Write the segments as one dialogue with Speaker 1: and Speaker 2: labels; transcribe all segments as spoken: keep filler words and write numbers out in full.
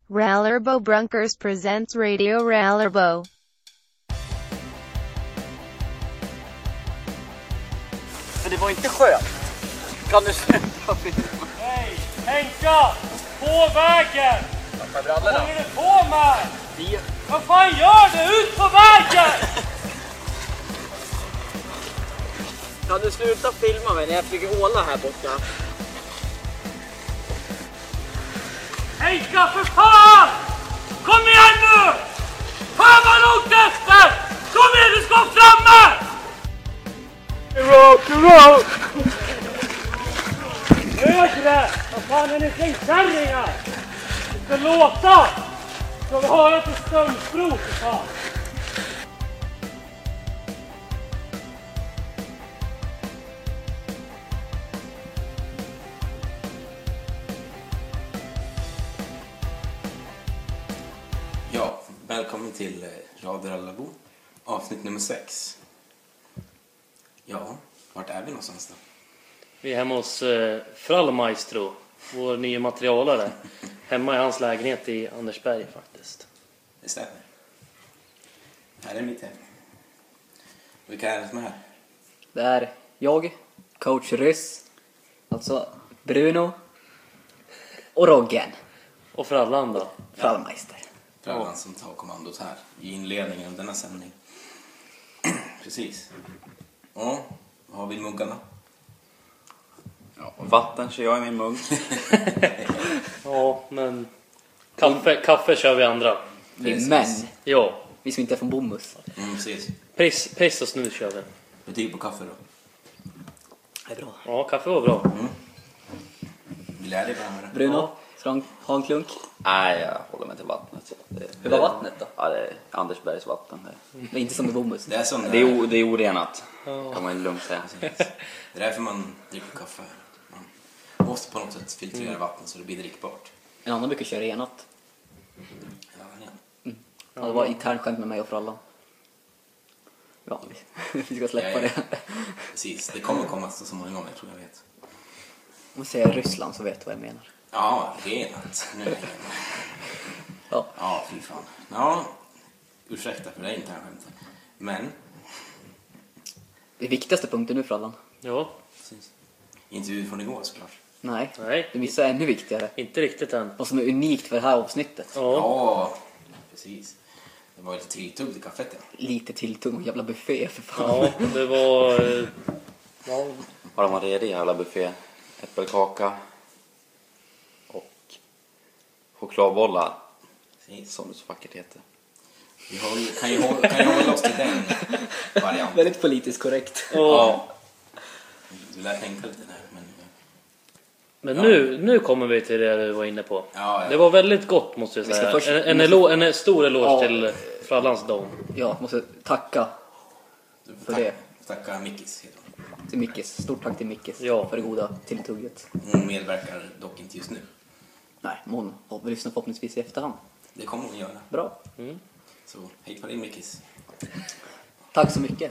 Speaker 1: Rallarbo Brunkers presents Radio Rallarbo.
Speaker 2: Men det var inte skönt. Kan du sluta filma?
Speaker 3: Hej! Henka! På vägen! Vad håller du på med?
Speaker 2: Vi...
Speaker 3: Vad fan gör du? Ut på vägen!
Speaker 2: Kan du sluta filma mig när jag flyger håla här borta?
Speaker 3: Henka, för fan! Kom igen nu! Fan vad långt efter! Kom igen, du ska framme! Rock, rock! Högre! Vad fan är ni kringkärringar? Det ska låta! Ska vi höra till Stönsbro, för fan?
Speaker 4: Ja, välkommen till Radio Rallarbo, avsnitt nummer sex. Ja, vart är vi någonstans då?
Speaker 5: Vi är hemma hos eh, Frallmaestro, vår nya materialare. Hemma i hans lägenhet i Andersberg faktiskt.
Speaker 4: Det stämmer. Här är mitt hem. Vilka är det som är här?
Speaker 2: Det är jag, coach Ryss, alltså Bruno och Roggen,
Speaker 5: Och Frallan då?
Speaker 2: Frallmeister.
Speaker 4: Frallan som tar kommandot här i inledningen av denna sändning. Precis. Ja, vad har vi i muggarna?
Speaker 6: Ja, vatten kör jag i min mugg.
Speaker 5: Ja, men kaffe, kaffe kör vi andra.
Speaker 2: Vi är
Speaker 4: Precis.
Speaker 2: män,
Speaker 5: Ja,
Speaker 2: vi som inte är från Bommus.
Speaker 4: Mm, precis.
Speaker 5: piss, piss och snus kör vi.
Speaker 4: Betyg på kaffe då?
Speaker 2: Det är bra.
Speaker 5: Ja, kaffe var bra.
Speaker 4: Vi lär dig varandra.
Speaker 2: Bruno,
Speaker 5: Ja.
Speaker 2: ska du ha en klunk?
Speaker 6: Nej, jag håller mig till vattnet. Det,
Speaker 2: Hur var vattnet då?
Speaker 6: Ja, det är Andersbergs vatten. Det,
Speaker 2: Det är inte som i Bommus.
Speaker 4: Det är som det
Speaker 6: det, är,
Speaker 4: är.
Speaker 6: o, det är orenat,
Speaker 5: Ja.
Speaker 6: kan man lugnt säga.
Speaker 4: Det är därför man dricker kaffe. Man måste på något sätt filtrera vatten så det blir drickbart.
Speaker 2: En annan brukar köra renat.
Speaker 4: Ja, ja.
Speaker 2: Ja, det var internskämt med mig och Frallan. Ja, vi, vi ska släppa
Speaker 4: Ja, ja.
Speaker 2: det.
Speaker 4: Precis, det kommer komma så många gånger, tror jag vet.
Speaker 2: Om jag säger Ryssland så vet du vad jag menar.
Speaker 4: Ja, renat. Nu är det renat.
Speaker 2: Ja.
Speaker 4: Ja, fy fan. Ja, ursäkta för det är inte här skämtet. Men,
Speaker 2: Det viktigaste punkten nu, Frallan.
Speaker 5: Ja,
Speaker 4: precis. Intervju från igår såklart.
Speaker 2: Nej,
Speaker 5: nej,
Speaker 2: det missar ännu viktigare.
Speaker 5: inte riktigt än.
Speaker 2: Vad som är unikt för det här avsnittet.
Speaker 5: Ja,
Speaker 4: Ja, precis. Det var lite tilltugg i kaffet, ja.
Speaker 2: Lite tilltung och jävla buffé för fan.
Speaker 5: ja det var... eh, Ja,
Speaker 6: Har de varit redig jävla buffé? Äppelkaka och chokladbollar,
Speaker 4: Precis.
Speaker 6: som det så vackert heter.
Speaker 4: Vi har, kan, ju hålla, kan ju hålla oss till den varianten.
Speaker 2: Väldigt politiskt korrekt.
Speaker 4: Ja. Du lär tänka lite där, men...
Speaker 5: men
Speaker 4: Ja.
Speaker 5: nu, nu kommer vi till det du var inne på.
Speaker 4: Ja, ja.
Speaker 5: Det var väldigt gott, måste jag
Speaker 2: Vi ska
Speaker 5: säga.
Speaker 2: först-
Speaker 5: En, en,
Speaker 2: vi måste-
Speaker 5: elo, en stor eloge
Speaker 2: Ja.
Speaker 5: till Frallans dom.
Speaker 2: Jag måste tacka
Speaker 4: Du får
Speaker 2: för
Speaker 4: tack,
Speaker 2: det.
Speaker 4: tacka Mickis, heter hon.
Speaker 2: till Mickis. Stort tack till Mickis
Speaker 5: Ja.
Speaker 2: för det goda tilltugget.
Speaker 4: Hon medverkar dock inte just nu.
Speaker 2: Nej, hon har lyssnat förhoppningsvis i efterhand.
Speaker 4: Det kommer hon göra.
Speaker 2: Bra.
Speaker 4: Så, hej på dig Mickis.
Speaker 2: Tack så mycket.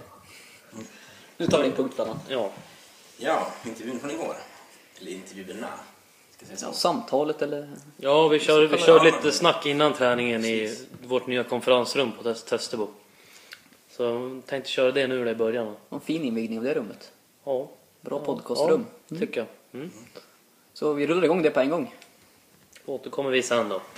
Speaker 2: Nu tar vi din punkt, Frallan.
Speaker 5: Ja,
Speaker 4: Ja, intervjun från igår. Eller intervjuerna. Ska jag säga
Speaker 2: Ja,
Speaker 4: så.
Speaker 2: samtalet eller...
Speaker 5: ja vi kör, vi kör lite snack innan träningen i vårt nya konferensrum på Test- Testebo. Så jag tänkte köra det nu i början.
Speaker 2: En fin invigning av det rummet.
Speaker 5: Ja,
Speaker 2: Bra podcastrum.
Speaker 5: ja, tycker jag. Mm.
Speaker 2: Så vi rullar igång det på en gång.
Speaker 5: Återkommer vi sen då.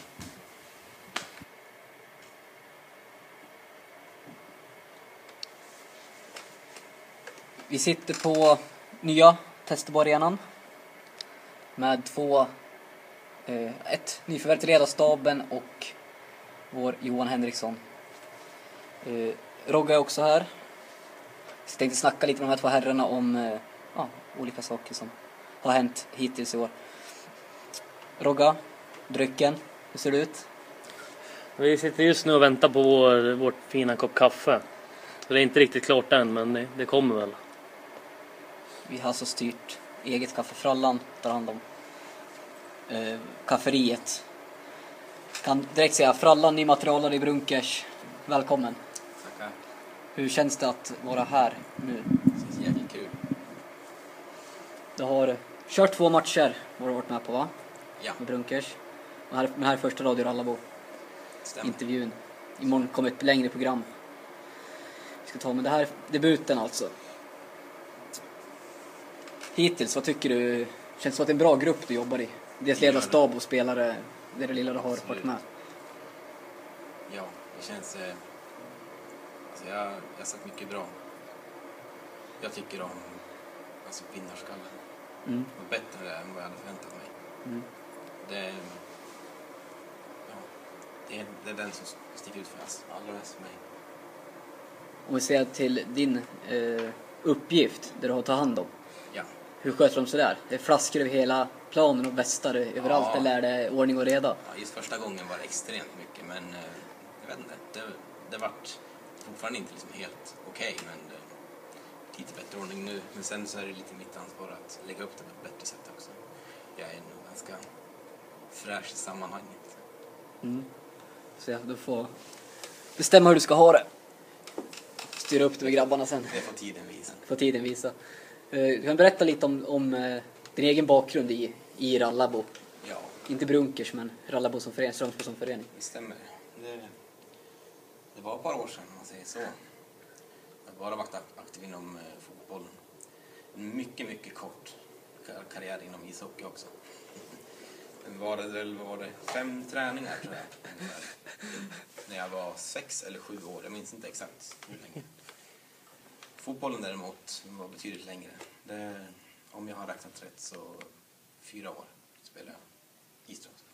Speaker 2: Vi sitter på nya Testebo-arenan med två, eh, ett nyförvärv till ledarstaben och vår Johan Henriksson. Eh, Rogga är också här. Så jag tänkte snacka lite med de här två herrarna om eh, ja, olika saker som har hänt hittills i år. Rogga, drycken, hur ser det ut?
Speaker 5: Vi sitter just nu och väntar på vår, vårt fina kopp kaffe. Så det är inte riktigt klart än, men det, det kommer väl.
Speaker 2: Vi har alltså styrt eget kaffe. Frallan tar hand om eh, kafferiet. Kan direkt säga Frallan, ny materialare i Brunkers. Välkommen.
Speaker 4: Tackar.
Speaker 2: Hur känns det att vara här nu?
Speaker 4: Det känns jävligt kul.
Speaker 2: Du har kört två matcher, har du varit med på, va?
Speaker 4: Ja.
Speaker 2: Med Brunkers. Och här, men här är första Radio Rallabo
Speaker 4: Stämmer.
Speaker 2: intervjun. Imorgon kommer ett längre program. Vi ska ta med det här debuten alltså. Hittills, vad tycker du? Känns som att det är en bra grupp du jobbar i. Dels ledarstab och spelare, det är det lilla du har varit med.
Speaker 4: Ja, det känns... Eh, alltså jag, jag har sagt mycket bra. Jag tycker om alltså vinnarskallen.
Speaker 2: Mm.
Speaker 4: Och bättre än vad jag hade förväntat mig.
Speaker 2: Mm.
Speaker 4: Det, ja, det, är, det är den som sticker ut för oss. Allra mest för mig.
Speaker 2: Om vi ser till din eh, uppgift, där du har att ta hand om.
Speaker 4: Ja.
Speaker 2: Hur sköter de sig där? Det är flaskor över hela planen och västar överallt,
Speaker 4: Ja.
Speaker 2: eller är det ordning och reda?
Speaker 4: Ja, just första gången var det extremt mycket, men eh, jag vet inte. Det, det vart fortfarande inte liksom helt okej, okay, men eh, lite bättre ordning nu. Men sen så är det lite mitt ansvar att lägga upp det på ett bättre sätt också. Jag är nog ganska fräsch i sammanhanget.
Speaker 2: Mm. Så ja, du får bestämma hur du ska ha det. Styra upp det med grabbarna sen.
Speaker 4: Det får tiden visa.
Speaker 2: Får tiden visa. Uh, du kan berätta lite om, om uh, din egen bakgrund i, i Rallabo.
Speaker 4: Ja,
Speaker 2: Inte Brunkers, men Rallabo som förening, Strömsbro som förening.
Speaker 4: det stämmer. Det, det var ett par år sedan, om man säger så. Jag har bara varit aktiv inom eh, fotbollen. En mycket, mycket kort kar- karriär inom ishockey också. Det var det, väl- var det fem träningar tror jag. ungefär. När jag var sex eller sju år, jag minns inte exakt hur länge. Fotbollen däremot var betydligt längre. Det, om jag har räknat rätt så fyra år spelade jag i Strömsbro.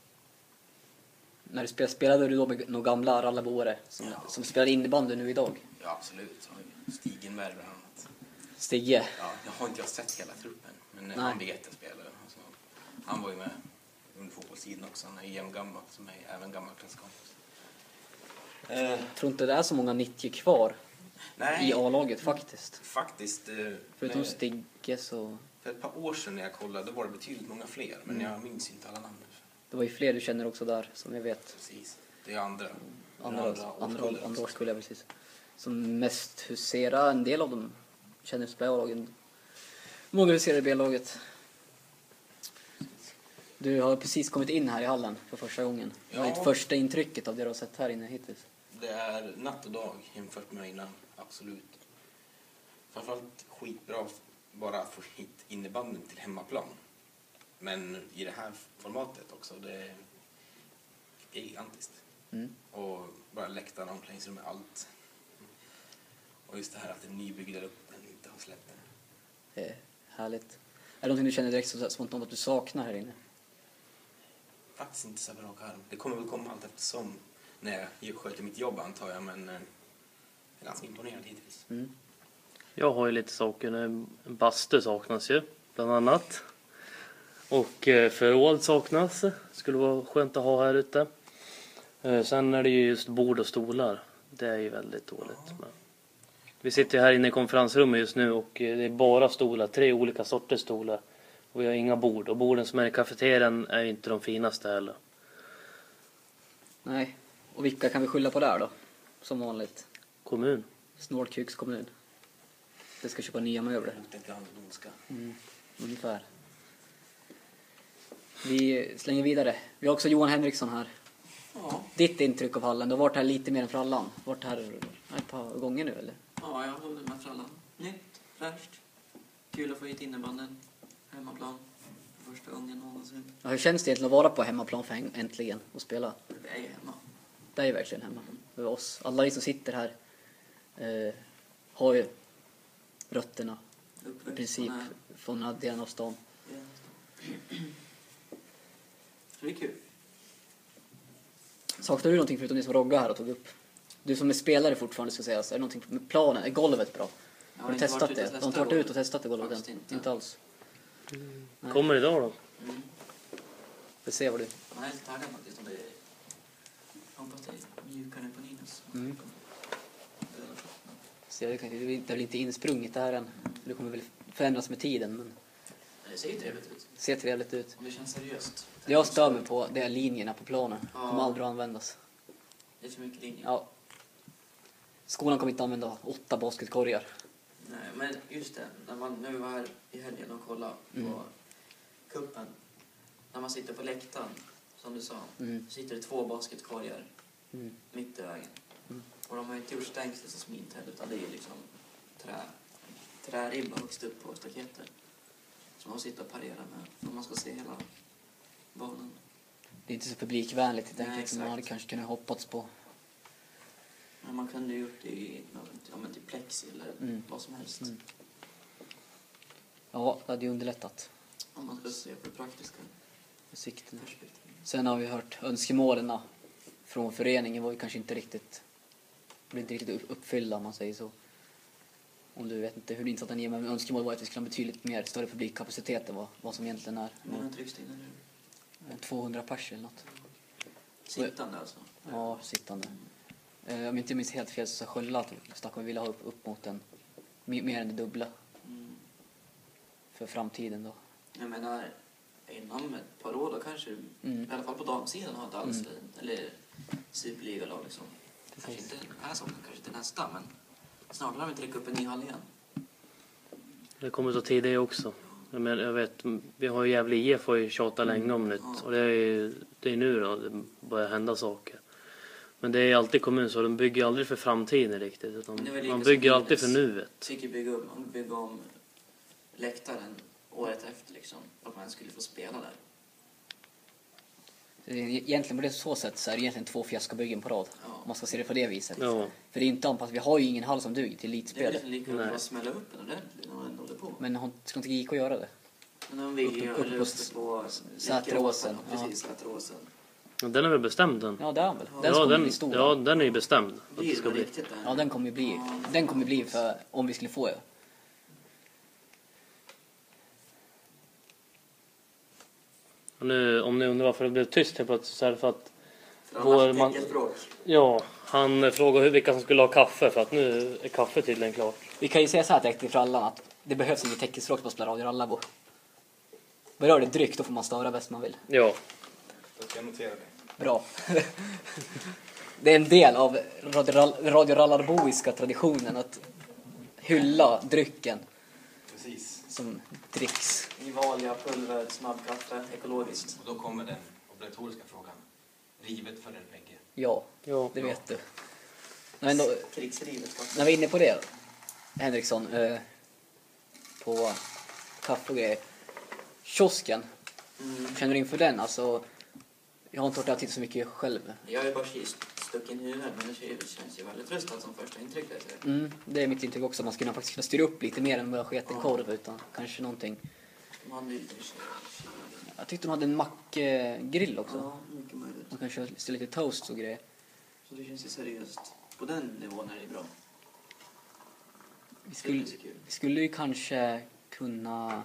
Speaker 2: När du spelade, spelade du då med några gamla Rallaboare som,
Speaker 4: Ja.
Speaker 2: som spelar innebandy nu idag?
Speaker 4: Ja, absolut. Stigenberg bland annat.
Speaker 2: Stigge.
Speaker 4: Ja, jag har inte jag sett hela truppen, men
Speaker 2: Nej.
Speaker 4: han vet jag spelare. Alltså, han var ju med under fotbollstiden också. Han är jämngammal, som är även gammal klasskompis. Eh,
Speaker 2: Jag tror inte det är så många nittio kvar
Speaker 4: nej,
Speaker 2: i A-laget faktiskt.
Speaker 4: faktiskt. Eh,
Speaker 2: Förutom
Speaker 4: med,
Speaker 2: Stigge så...
Speaker 4: för ett par år sedan när jag kollade, då var det betydligt många fler. Men
Speaker 2: Mm.
Speaker 4: jag minns inte alla namn.
Speaker 2: Det var ju fler du känner också där, som jag vet.
Speaker 4: Precis. Det är andra.
Speaker 2: Andra, andra, andra,
Speaker 4: årskullar
Speaker 2: andra
Speaker 4: också.
Speaker 2: årskullar, precis. Som mest huserar, en del av dem känner sig på A-lagen. Många huserar i B-laget. Du har precis kommit in här i hallen för första gången. Vad är
Speaker 4: Ja.
Speaker 2: ditt första intrycket av det du har sett här inne hittills?
Speaker 4: Det är natt och dag jämfört med innan, absolut. Framförallt skitbra bara att få hit innebandyn till hemmaplan. Men i det här formatet också, det är gigantiskt.
Speaker 2: Mm.
Speaker 4: Och bara läktarna, omklädningsrum med allt. Och just det här att det är nybyggda upp, den inte har släppt den.
Speaker 2: Det är härligt. Är det någonting du känner direkt så spontant att du saknar här inne?
Speaker 4: Faktiskt inte så bra karm. Det kommer väl komma allt eftersom när jag sköter mitt jobb antar jag, men eh, jag är ganska imponerad hittills.
Speaker 2: Mm.
Speaker 5: Jag har ju lite saker. En bastu saknas ju, bland annat. Och eh, förråd saknas. Skulle vara skönt att ha här ute. Eh, Sen är det ju just bord och stolar. Det är ju väldigt dåligt. Men vi sitter här inne i konferensrummet just nu och eh, det är bara stolar. Tre olika sorters stolar. Och vi har inga bord. Och borden som är i kafeterian är ju inte de finaste heller.
Speaker 2: Nej. Och vilka kan vi skylla på där då? Som vanligt.
Speaker 5: Kommun.
Speaker 2: Snålkuks kommun. Det ska köpa nya möbler.
Speaker 4: Mot ett land ondska.
Speaker 2: Mm, ungefär. Vi slänger vidare. Vi har också Johan Henriksson här.
Speaker 7: Ja,
Speaker 2: Ditt intryck av hallen. Du har varit här lite mer än Frallan. Varit här ett par gånger nu eller?
Speaker 7: ja, jag håller med Frallan. Nytt, fräscht. Kul att få hit innebanden. Hemmaplan. För första gången någonsin.
Speaker 2: Ja, hur känns det egentligen att vara på hemmaplan för äntligen och spela?
Speaker 7: Det är ju hemma.
Speaker 2: Det är ju verkligen hemma. För oss. Alla vi som sitter här eh, har ju rötterna i
Speaker 7: Uppväxt
Speaker 2: princip
Speaker 7: från här.
Speaker 2: från den här delen av stan.
Speaker 7: Ja. Så det är kul.
Speaker 2: Saknar du någonting förutom det som Rogga här och tog upp? Du som är spelare fortfarande ska sägas. Är det någonting med planen? Är golvet bra?
Speaker 7: Jag
Speaker 2: Har du
Speaker 7: inte
Speaker 2: testat
Speaker 7: varit ute
Speaker 2: det?
Speaker 7: och
Speaker 2: Du har inte
Speaker 7: testat
Speaker 2: varit ute och
Speaker 7: golvet.
Speaker 2: testat det golvet än?
Speaker 7: Faktiskt
Speaker 2: Inte.
Speaker 7: inte.
Speaker 2: alls. Nej.
Speaker 5: Kommer idag då?
Speaker 7: Mm.
Speaker 2: Vi ser vad du...
Speaker 7: Jag är lite taggad faktiskt om det är... Jag hoppas det är mjukare på Linus.
Speaker 2: Mm. Så det, kan, det är väl inte insprunget där än. Det kommer väl förändras med tiden, men
Speaker 7: Det ser ju trevligt ut.
Speaker 2: det ser trevligt ut.
Speaker 7: Om det känns seriöst.
Speaker 2: Det jag stör mig på, det är linjerna på planen. De
Speaker 7: Ja.
Speaker 2: kommer aldrig att användas.
Speaker 7: Det är för mycket linjer.
Speaker 2: Ja. Skolan kommer inte använda åtta basketkorgar.
Speaker 7: Nej, men just det. När man nu var här i helgen och kollade på
Speaker 2: Mm.
Speaker 7: kuppen. När man sitter på läktaren som du sa,
Speaker 2: Mm.
Speaker 7: sitter det två basketkorgar
Speaker 2: Mm.
Speaker 7: mitt i vägen.
Speaker 2: Mm.
Speaker 7: Och de har inte gjort stängsel som smint heller, utan det är liksom trä, träribba högst upp på staketet. Som man sitter och parerar med, om man ska se hela banan.
Speaker 2: Det är inte så publikvänligt helt
Speaker 7: Nej,
Speaker 2: enkelt som man hade
Speaker 7: exakt.
Speaker 2: kanske kunnat hoppats på.
Speaker 7: Men man kunde ju gjort det i ja, men typ plexi eller
Speaker 2: Mm.
Speaker 7: vad som helst.
Speaker 2: Mm. Ja, det hade ju underlättat
Speaker 7: Om man ska se på det praktiska
Speaker 2: för sikten.
Speaker 7: perspektivet.
Speaker 2: Sen har vi hört önskemålen från föreningen var ju kanske inte riktigt, blev inte riktigt upp- uppfyllda om man säger så. Om du vet inte hur insatt den är, men önskemålet var att vi skulle ha betydligt mer större publikkapacitet än vad, vad som egentligen är.
Speaker 7: Hur många trycks det in nu?
Speaker 2: tvåhundra pers eller något.
Speaker 7: Sittande alltså?
Speaker 2: Ja, sittande. Eh, om jag inte minns helt fel så sa Skölla att Stockholm ville ha upp, upp mot en, mer, mer än det dubbla
Speaker 7: Mm.
Speaker 2: för framtiden då.
Speaker 7: Jag menar, inom ett par år då kanske,
Speaker 2: Mm.
Speaker 7: i alla fall på damsidan, har ett alls,
Speaker 2: Mm.
Speaker 7: eller superligalag liksom. Kanske
Speaker 2: Precis.
Speaker 7: inte den här säsongen, kanske inte nästa, men snart har vi tryckt upp en ny hall igen.
Speaker 5: Det kommer ta tid det också. Jag, men, jag vet, vi har ju Gävle I F har ju tjatat länge om nytt. Och det är ju det är nu då det börjar hända saker. Men det är alltid kommun så de bygger aldrig för framtiden riktigt. Utan
Speaker 7: Men det är väl lika
Speaker 5: man
Speaker 7: som
Speaker 5: bygger alltid
Speaker 7: Brynäs.
Speaker 5: för nuet.
Speaker 7: Fick ju bygga, upp, bygga om läktaren året efter liksom, för att man skulle få spela där.
Speaker 2: Så det är Egentligen på det så sätt så är det egentligen två fiaskobyggen på rad.
Speaker 7: Ja.
Speaker 2: Om man ska se det på det viset.
Speaker 5: Ja.
Speaker 2: För det är inte anpassat, vi har ju ingen hall som duger till
Speaker 7: Det är
Speaker 2: elitspel.
Speaker 7: liksom lika bra
Speaker 5: Nej.
Speaker 7: att bara smälla upp en ordentligt när man ändå håller på.
Speaker 2: Men har- ska inte G I K göra det?
Speaker 7: Men de vill ju
Speaker 2: upp- upp-
Speaker 7: rösta på
Speaker 2: Säteråsen, ja.
Speaker 7: Precis, Säteråsen.
Speaker 5: Och den är väl bestämd den?
Speaker 2: Ja, det är han väl. Den
Speaker 5: Ja,
Speaker 2: kommer
Speaker 5: den,
Speaker 2: bli stor.
Speaker 5: ja, den är ju bestämd. Att det
Speaker 7: Blir
Speaker 5: ska
Speaker 7: det
Speaker 5: bli.
Speaker 7: riktigt där?
Speaker 2: Ja, den kommer ju bli. Den kommer bli för om vi skulle få det.
Speaker 5: Och nu, om ni undrar varför det blev tyst helt plötsligt så är det för att
Speaker 7: För
Speaker 5: Vår
Speaker 7: annars
Speaker 5: man-
Speaker 7: teckenspråk.
Speaker 5: ja, han frågade hur- vilka som skulle ha kaffe för att nu är kaffe tydligen klart.
Speaker 2: Vi kan ju säga så här direkt för alla att det behövs inget teckenspråk på att spela Radio Rallabo. Berör det drygt, då får man störa bäst man vill.
Speaker 5: Ja,
Speaker 6: Då ska jag notera det.
Speaker 2: Bra. Det är en del av Radio, Rall- Radio Rallarboiska traditionen att hylla drycken
Speaker 6: Precis.
Speaker 2: som dricks.
Speaker 7: Nivalia, pulver, snabbkaffe, ekologiskt.
Speaker 4: Och då kommer den obligatoriska frågan. Rivet för er bägge.
Speaker 2: Ja,
Speaker 5: ja.
Speaker 2: det vet du. Men ändå,
Speaker 7: Krigsrivet kaffe.
Speaker 2: när vi är inne på det, Henriksson, eh, på kaffe och grejer. Kiosken,
Speaker 7: Mm.
Speaker 2: känner du inför den? Alltså, jag har inte hört det här till så mycket själv.
Speaker 7: Jag har ju bara stuckit in huvudet, men det känns ju väldigt röstat som första intryck. Alltså.
Speaker 2: Mm, det är mitt intryck också. Man skulle faktiskt kunna styra upp lite mer än bara sketa en
Speaker 7: Ja.
Speaker 2: korv, utan kanske någonting.
Speaker 7: De hade ju lite
Speaker 2: Jag tyckte de hade en mackgrill också.
Speaker 7: Ja, mycket möjligt.
Speaker 2: Man kanske ställer lite toast och grejer.
Speaker 7: Så det känns ju seriöst. På den nivån är det bra.
Speaker 2: Vi
Speaker 7: Det
Speaker 2: skulle,
Speaker 7: är så kul.
Speaker 2: vi skulle ju kanske kunna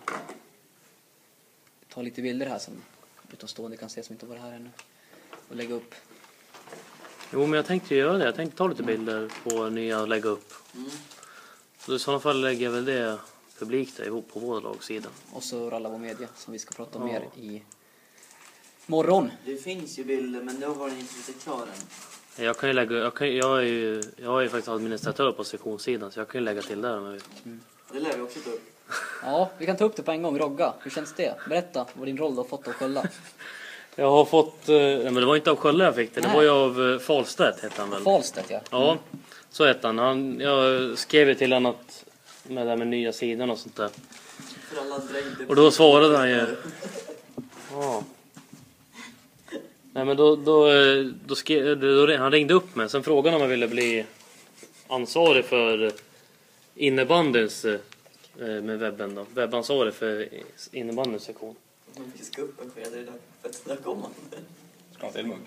Speaker 2: ta lite bilder här som utomstående kan se som inte var här ännu. Och lägga upp.
Speaker 5: Jo, men jag tänkte ju göra det. Jag tänkte ta lite bilder på nya och lägga upp.
Speaker 7: Mm.
Speaker 5: Så i sådana fall lägger jag väl det publikt där ihop på vår lagsida.
Speaker 2: Och så Rallabo Media som vi ska prata om
Speaker 5: Ja.
Speaker 2: mer i morgon.
Speaker 7: Det finns ju bilder, men då var den inte riktigt klar än.
Speaker 5: Jag kan ju lägga, jag, kan, jag, är ju, jag är ju faktiskt administratör på sektionssidan så jag kan ju lägga till där om jag vill.
Speaker 7: Det lär vi också ta upp.
Speaker 2: Ja, vi kan ta upp det på en gång. Rogga, hur känns det? Berätta vad din roll du har fått av Skölla.
Speaker 5: Jag har fått, eh, nej, men det var inte av Skölle jag fick det, det
Speaker 2: Nej.
Speaker 5: var ju av eh, Falstedt hette han väl.
Speaker 2: Falstedt, ja.
Speaker 5: Ja, så hette han. han. Jag skrev ju till honom att med det här med nya sidan och sånt där.
Speaker 7: För alla andra inte...
Speaker 5: Och då svarade han ju. Ja. Nej men då, då, eh, då, skrev, då han ringde upp mig. Sen frågade han om jag ville bli ansvarig för innebandyns eh, med webben då. Webbansvarig för innebandyns sektion.
Speaker 7: Man fiskar upp en sked i det där. För att där kommer man.
Speaker 6: Ska ha en till mugg?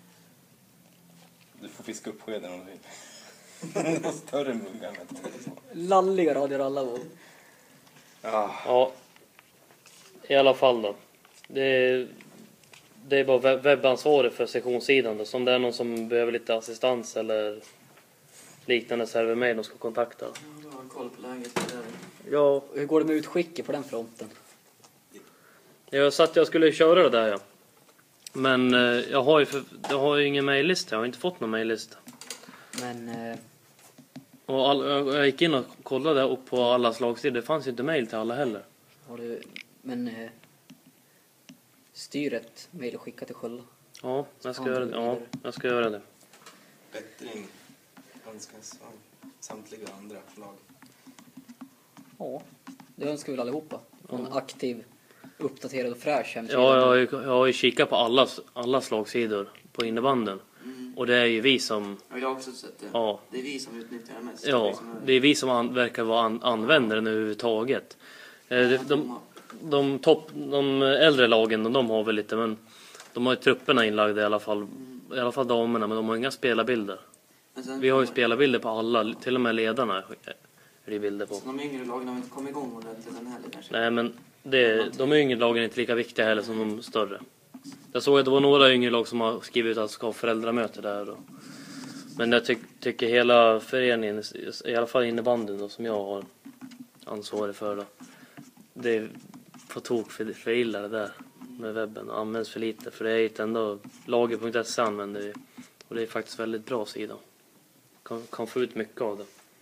Speaker 6: Du får fiska upp skeden om du vill. Någon större mugg än ett.
Speaker 2: Lalliga Radio Rallabo.
Speaker 6: Ja.
Speaker 5: Ja, i alla fall då. Det är, det är bara webb- webbansvarig för sektionssidan då. Som det är någon som behöver lite assistans eller liknande så är det mig de ska kontakta.
Speaker 7: Ja, du har koll på läget. Där.
Speaker 5: Ja,
Speaker 2: Hur går det med utskicket på den fronten?
Speaker 5: jag satt jag skulle köra det där ja. Men eh, jag har ju för, jag har ju ingen mejllista, jag har inte fått någon mejllista.
Speaker 2: Men eh,
Speaker 5: Och all, jag jag gick in och kollade och på alla slagsidor, det fanns ju inte mejl till alla heller.
Speaker 2: har du... Men... Eh, styr ett mejl och skicka till Skölla.
Speaker 5: Ja, jag ska,
Speaker 2: Så
Speaker 5: göra,
Speaker 2: kan du
Speaker 5: ja,
Speaker 2: vidare.
Speaker 5: jag ska göra det.
Speaker 4: Bättring önskas av samtliga andra lag.
Speaker 2: Ja, det önskar vi allihopa. En aktiv, uppdaterad och fräsch hemsida.
Speaker 5: Ja, jag har ju, jag har ju kikat på alla, alla slagsidor på innebanden.
Speaker 7: Mm.
Speaker 5: Och det är ju vi som...
Speaker 7: Ja, jag har också sett det.
Speaker 5: Ja,
Speaker 7: Det är vi som utnyttjar det mest.
Speaker 5: ja
Speaker 7: Liksom,
Speaker 5: det är vi som an, verkar vara an, användare nu överhuvudtaget. Eh, de, de, de, topp, de äldre lagen, de, de har väl lite, men de har ju trupperna inlagda i alla fall. I alla fall damerna, men de har inga spelarbilder.
Speaker 7: Men sen,
Speaker 5: Vi har ju spelarbilder på alla, till och med ledarna är det bilder på.
Speaker 7: Så de yngre lagen har inte kommit igång ordentligt än heller kanske.
Speaker 5: Nej, men det, de yngre lagen är inte lika viktiga heller som de större. Jag såg att det var några yngre lag som har skrivit ut att ska ha föräldramöte där. Och, men jag ty, tycker hela föreningen, i alla fall innebandyn då, som jag har ansvarig för då, det är på tok för, för illa det där med webben och används för lite. För det är inte ändå lager punkt se använder vi. Och det är faktiskt väldigt bra sida. Kan, kan få ut mycket av det.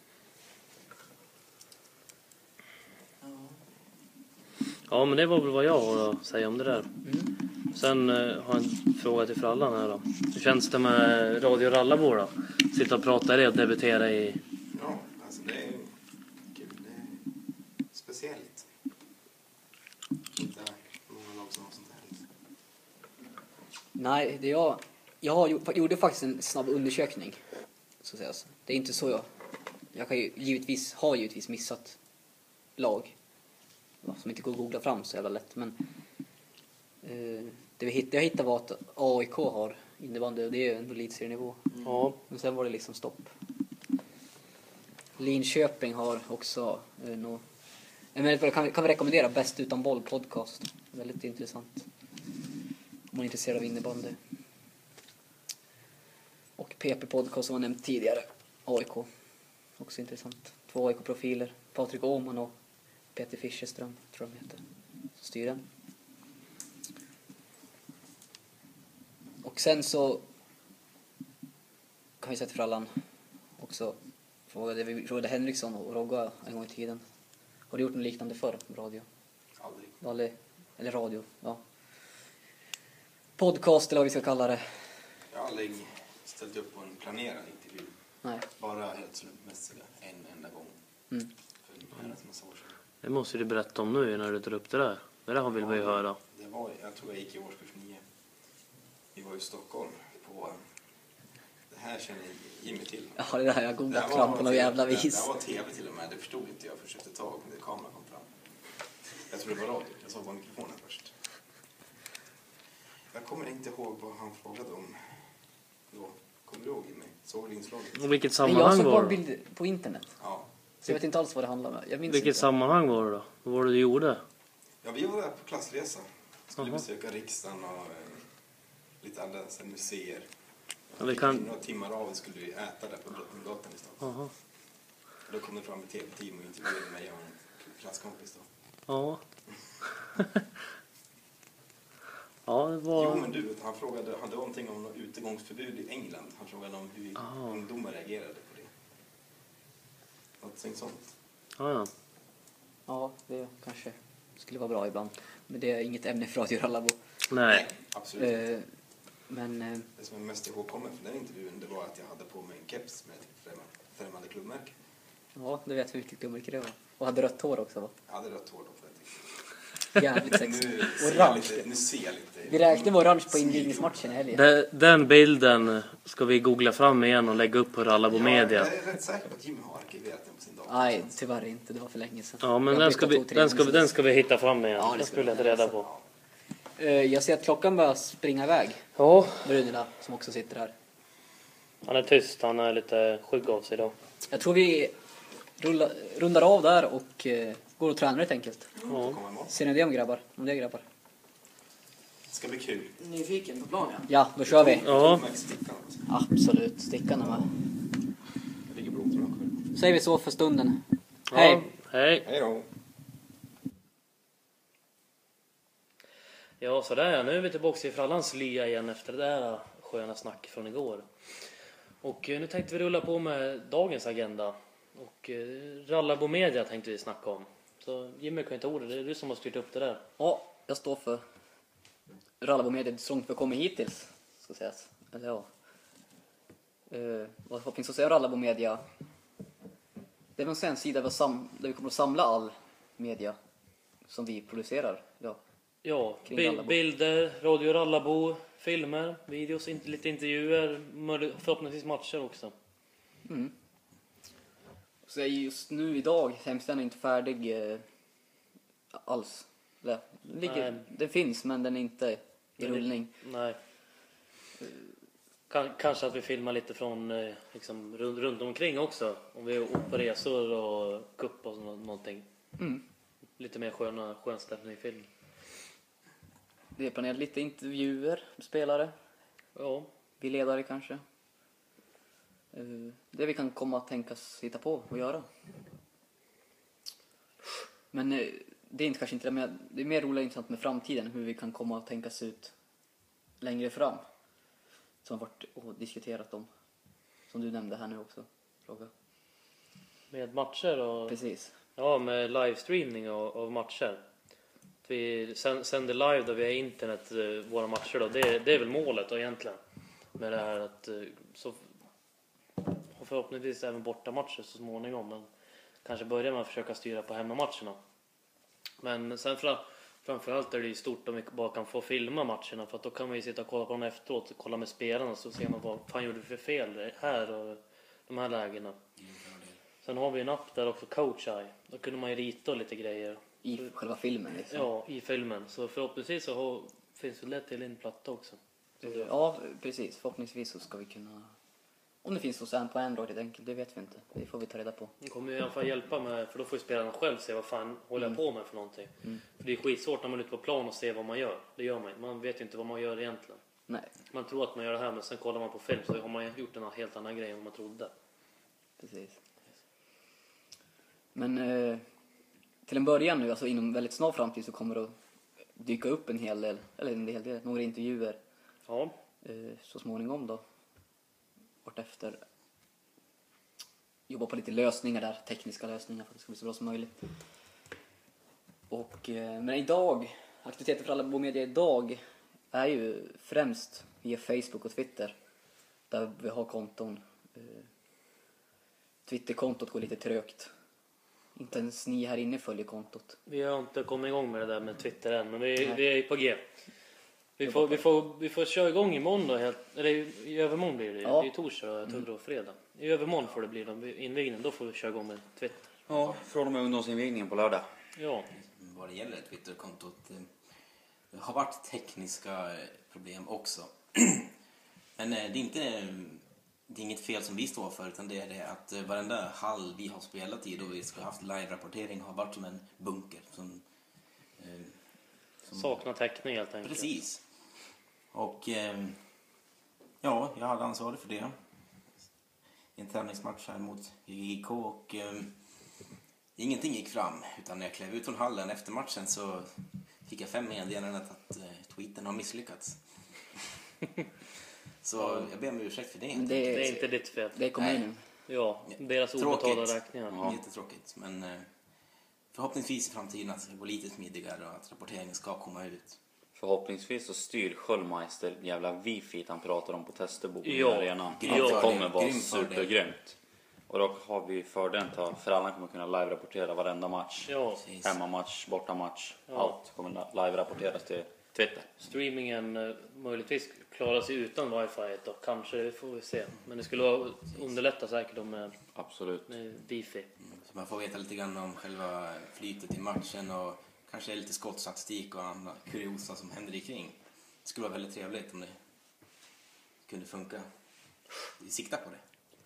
Speaker 5: Ja, men det var väl vad jag har att säga om det där.
Speaker 2: Mm.
Speaker 5: Sen eh, har jag en fråga till Frallan här då. Hur känns det med Radio Rallabo då? Sitta och prata i det och debutera i...
Speaker 4: Ja, alltså det är kul. Det är speciellt. Inte många lag som har sånt här. Liksom.
Speaker 2: Nej, det jag, jag har gjort, gjorde faktiskt en snabb undersökning. Så att säga. Det är inte så jag... Jag kan ju givetvis, har givetvis missat lag. Som inte går att googla fram så jävla lätt. Men eh, det vi hittade, jag hittade var att A I K har innebandy och det är ju en elitserienivå.
Speaker 5: Ja.
Speaker 2: Men sen var det liksom stopp. Linköping har också eh, no, men kan, kan vi rekommendera Bäst utan boll podcast. Väldigt intressant. Om man är intresserad av innebandy. Och P P podcast som var nämnt tidigare. A I K. Också intressant. Två A I K-profiler. Patrik Åhman och Peter Fischerström, tror jag de heter. Styr den. Och sen så kan vi sätta Frallan också. Frågade, vi frågade Henriksson och Rogga en gång i tiden. Har du gjort något liknande förr på radio?
Speaker 4: Aldrig.
Speaker 2: Eller, eller radio, ja. Podcast eller vad vi ska kalla det.
Speaker 4: Jag har aldrig ställt upp på en planerad intervju.
Speaker 2: Nej.
Speaker 4: Bara helt slumpmässiga en enda gång.
Speaker 2: Mm.
Speaker 4: För en massa år sedan.
Speaker 5: Det måste du berätta om nu när du tar upp det där. Det där vill vi ju höra.
Speaker 4: Det var, jag tror jag gick i årskurs nio. Vi var i Stockholm på... Det här känner Jimmy till.
Speaker 2: Ja, det där har jag
Speaker 4: Det
Speaker 2: googlat
Speaker 4: här
Speaker 2: fram på något jävla
Speaker 4: det,
Speaker 2: vis.
Speaker 4: det var tv till och med. Det förstod inte jag. Försökte ta när kameran kom fram. Jag tror det var radio. Jag såg på mikrofonen först. Jag kommer inte ihåg vad han frågade om då. Kommer du ihåg Jimmy? Såg du inslaget?
Speaker 5: Och vilket
Speaker 2: Men jag
Speaker 5: sammanhang
Speaker 2: såg
Speaker 5: var
Speaker 2: bara
Speaker 5: det?
Speaker 2: bilder på internet.
Speaker 4: Ja.
Speaker 2: Så jag vet inte alls vad det handlar om. Jag minns
Speaker 5: Vilket
Speaker 2: inte.
Speaker 5: sammanhang var det då? Vad var det du gjorde?
Speaker 4: Ja, vi var där på klassresa. Skulle
Speaker 5: Aha.
Speaker 4: besöka riksdagen och eh, lite andra så här, museer.
Speaker 5: Ja, vi kan...
Speaker 4: Några timmar av skulle vi äta där på Drottninggatan i stan.
Speaker 5: Aha.
Speaker 4: Och då kom det fram ett tv-team och intervjuade mig och en klasskompis då.
Speaker 5: Ja. Ja, det var...
Speaker 4: Jo, men du, han frågade, hade någonting om något utegångsförbud i England. Han frågade om hur
Speaker 5: Ah.
Speaker 4: ungdomar reagerade på det. Något sånt.
Speaker 5: Ja, ja.
Speaker 2: Ja, det kanske skulle vara bra ibland. Men det är inget ämne för Radio Rallabo.
Speaker 5: Nej.
Speaker 4: Absolut.
Speaker 2: Eh, men eh,
Speaker 4: Det som är mest ihågkommet från den intervjun, det var att jag hade på mig en keps med ett främmande, främmande klubbmärke.
Speaker 2: ja, det vet vi vilket klubbmärke det var. Och hade rött hår också, va?
Speaker 4: Jag hade rött hår då för att
Speaker 2: Jävligt sexigt.
Speaker 4: nu ser jag
Speaker 2: Orange.
Speaker 4: lite, nu ser jag lite.
Speaker 2: Vi räknar med orange på invigningsmatchen i helgen.
Speaker 5: De, den bilden ska vi googla fram igen och lägga upp på Rallabo Media.
Speaker 4: Jag är rätt säker på att Jimmy har arkiverat den på sin dator.
Speaker 2: Nej, tyvärr inte. Det var för länge sedan.
Speaker 5: Ja, men
Speaker 2: Jag
Speaker 5: den
Speaker 2: bytte
Speaker 5: ska, vi,
Speaker 2: två, tre
Speaker 5: den, ska,
Speaker 2: gånger
Speaker 5: den
Speaker 2: sedan.
Speaker 5: ska vi hitta fram igen.
Speaker 2: Ja, det
Speaker 5: det
Speaker 2: ska
Speaker 5: skulle
Speaker 2: vi
Speaker 5: jag ta reda på.
Speaker 2: Eh, jag ser att klockan börjar springa iväg.
Speaker 5: Ja,
Speaker 2: Brunilla, som också sitter här.
Speaker 5: han är tyst. Han är lite skygg av sig idag.
Speaker 2: Jag tror vi rullar, rundar av där och eh, går och tränar helt enkelt.
Speaker 5: Ja.
Speaker 4: Kommer imorgon.
Speaker 2: Ser ni det om grabbar? Om det är grabbar?
Speaker 4: Det ska bli kul.
Speaker 7: Nyfiken på planen.
Speaker 2: Ja, då kör vi.
Speaker 5: Ja.
Speaker 4: Märk stickan också.
Speaker 2: Absolut, stickan är med.
Speaker 4: Det ligger blod tror
Speaker 2: Säger vi så för stunden.
Speaker 5: Ja,
Speaker 2: Hej!
Speaker 5: hej.
Speaker 4: Hej då.
Speaker 5: Ja, så där. Nu är vi tillbaka i Frallans lya igen efter det där sköna snack från igår. Och eh, nu tänkte vi rulla på med dagens agenda. Och eh, Rallabo Media tänkte vi snacka om. Så Jimmy kan inte ordet, det är du som har styrt upp det där.
Speaker 2: Ja, jag står för Rallabo Media så långt vi kommer hittills. ska sägas. Eller ja. Uh, vad finns att säga om Rallabo Media? Det är väl en sida där vi, sam- där vi kommer att samla all media som vi producerar. Ja,
Speaker 5: Ja,
Speaker 2: Kring
Speaker 5: bil-
Speaker 2: Rallabo.
Speaker 5: bilder, Radio Rallabo, filmer, videos, inte lite intervjuer, möjlig- förhoppningsvis matcher också.
Speaker 2: Mm. Så är just nu idag hemsidan är inte färdig eh, alls. Det, ligger,
Speaker 5: Nej.
Speaker 2: det finns men den är inte i
Speaker 5: Den är-
Speaker 2: rullning.
Speaker 5: Nej. Kan, kanske att vi filmar lite från eh, liksom, runt, runt omkring också. Om vi är på resor och cup och så, någonting.
Speaker 2: Mm.
Speaker 5: Lite mer sköna, skön stämning i film.
Speaker 2: Det är planerat lite intervjuer med spelare.
Speaker 5: Ja,
Speaker 2: Vi ledare kanske. Eh, Det vi kan komma att tänkas hitta på och göra. Men eh, det är inte kanske inte det, men det är mer roligt och intressant med framtiden. Hur vi kan komma att tänkas ut längre fram. Som har varit och diskuterat om. Som du nämnde här nu också. Fråga.
Speaker 5: med matcher och
Speaker 2: Precis.
Speaker 5: ja, med livestreaming av, av matcher. Att vi sen- sänder live då via internet eh, våra matcher då. Det, det är väl målet då egentligen. Med det här att eh, så och förhoppningsvis även borta matcher så småningom. Men kanske börja med att försöka styra på hemmamatcherna. Men sen fra, framförallt är det ju stort om vi bara kan få filma matcherna. För att då kan man ju sitta och kolla på dem efteråt och kolla med spelarna. Så ser man vad fan gjorde vi för fel här och de här lägena. Sen har vi en app där också, Coach Eye. Då kunde man ju rita lite grejer.
Speaker 2: I själva filmen liksom.
Speaker 5: Ja, i filmen. Så förhoppningsvis så har, finns det lätt till en platta också.
Speaker 2: Eh, Ja, precis. Förhoppningsvis så ska vi kunna... Om det finns hos en på Android helt enkelt, det vet vi inte. Det får vi ta reda på.
Speaker 5: Det kommer ju i alla fall hjälpa med, för då får ju spelarna själv se vad fan håller jag på med för någonting. För det är skitsvårt när man är ute på plan och ser vad man gör. Det gör man ju. Man vet ju inte vad man gör egentligen.
Speaker 2: Nej,
Speaker 5: Man tror att man gör det här, men sen kollar man på film så har man gjort en helt annan grej än vad man trodde.
Speaker 2: precis. Men eh, till en början nu, alltså inom väldigt snar framtid så kommer det att dyka upp en hel del, eller en hel del, några intervjuer
Speaker 5: Ja,
Speaker 2: eh, så småningom då. Vart efter jobba på lite lösningar där, tekniska lösningar för att det ska bli så bra som möjligt. Och, eh, men idag, aktiviteter för Rallabo Media idag är ju främst via Facebook och Twitter. Där vi har konton. Eh, Twitterkontot går lite trögt. Inte ens ni här inne följer kontot.
Speaker 5: vi har inte kommit igång med det där med Twitter än, men vi,
Speaker 2: Nej.
Speaker 5: vi är på G. Vi får, vi, får, vi får köra igång imorgon då, helt, eller i, i övermorgon blir det.
Speaker 2: Ja.
Speaker 5: Det är torsdag och jag tror det är fredag. I övermorgon får det bli då, invigningen, då får vi köra igång med Twitter.
Speaker 6: Ja, från och med ungdomsinvigningen på lördag.
Speaker 5: Ja,
Speaker 4: Vad det gäller Twitterkontot, eh, det har varit tekniska eh, problem också. Men eh, det är inte eh, det är inget fel som vi står för, utan det är det att eh, varenda hall vi har spelat i då vi ska ha haft live-rapportering har varit som en bunker. Som, eh, som
Speaker 5: saknar täckning helt enkelt.
Speaker 4: Precis. Och eh, ja, jag hade ansvaret för det. I en tävlingsmatch här mot G G I K och eh, ingenting gick fram. Utan när jag klev ut från hallen efter matchen så fick jag fem meddelanden att eh, tweeten har misslyckats. Så jag ber om ursäkt för det.
Speaker 2: Men
Speaker 5: Det
Speaker 2: det,
Speaker 5: är inte ditt fel.
Speaker 2: det är kommunen.
Speaker 5: Ja, deras
Speaker 4: Tråkigt.
Speaker 5: obetalda räkningar.
Speaker 4: Ja. Jättetråkigt. Men eh, förhoppningsvis i framtiden att det går lite smidigare och att rapporteringen ska komma ut.
Speaker 6: Förhoppningsvis så styr Sköldmeister jävla wifi han pratar om på Testerbo i
Speaker 5: Ja.
Speaker 6: arenan.
Speaker 4: Grym
Speaker 6: Att det
Speaker 4: fördel.
Speaker 6: kommer vara
Speaker 4: Grym fördel.
Speaker 6: supergrymt. Och då har vi fördelen att för alla kommer kunna live-rapportera varenda match.
Speaker 5: Ja,
Speaker 4: Precis.
Speaker 6: Hemmamatch, bortamatch,
Speaker 5: Ja.
Speaker 6: allt kommer live-rapporteras till Twitter.
Speaker 5: streamingen eh, möjligtvis klarar sig utan wifi då, kanske, det får vi se. Men det skulle vara- underlätta säkert då med,
Speaker 6: Absolut.
Speaker 5: med wifi.
Speaker 4: Så man får veta lite grann om själva flytet i matchen och kanske lite skottstatistik och andra kuriosa som händer i kring. Det skulle vara väldigt trevligt om det kunde funka. Vi siktar på det.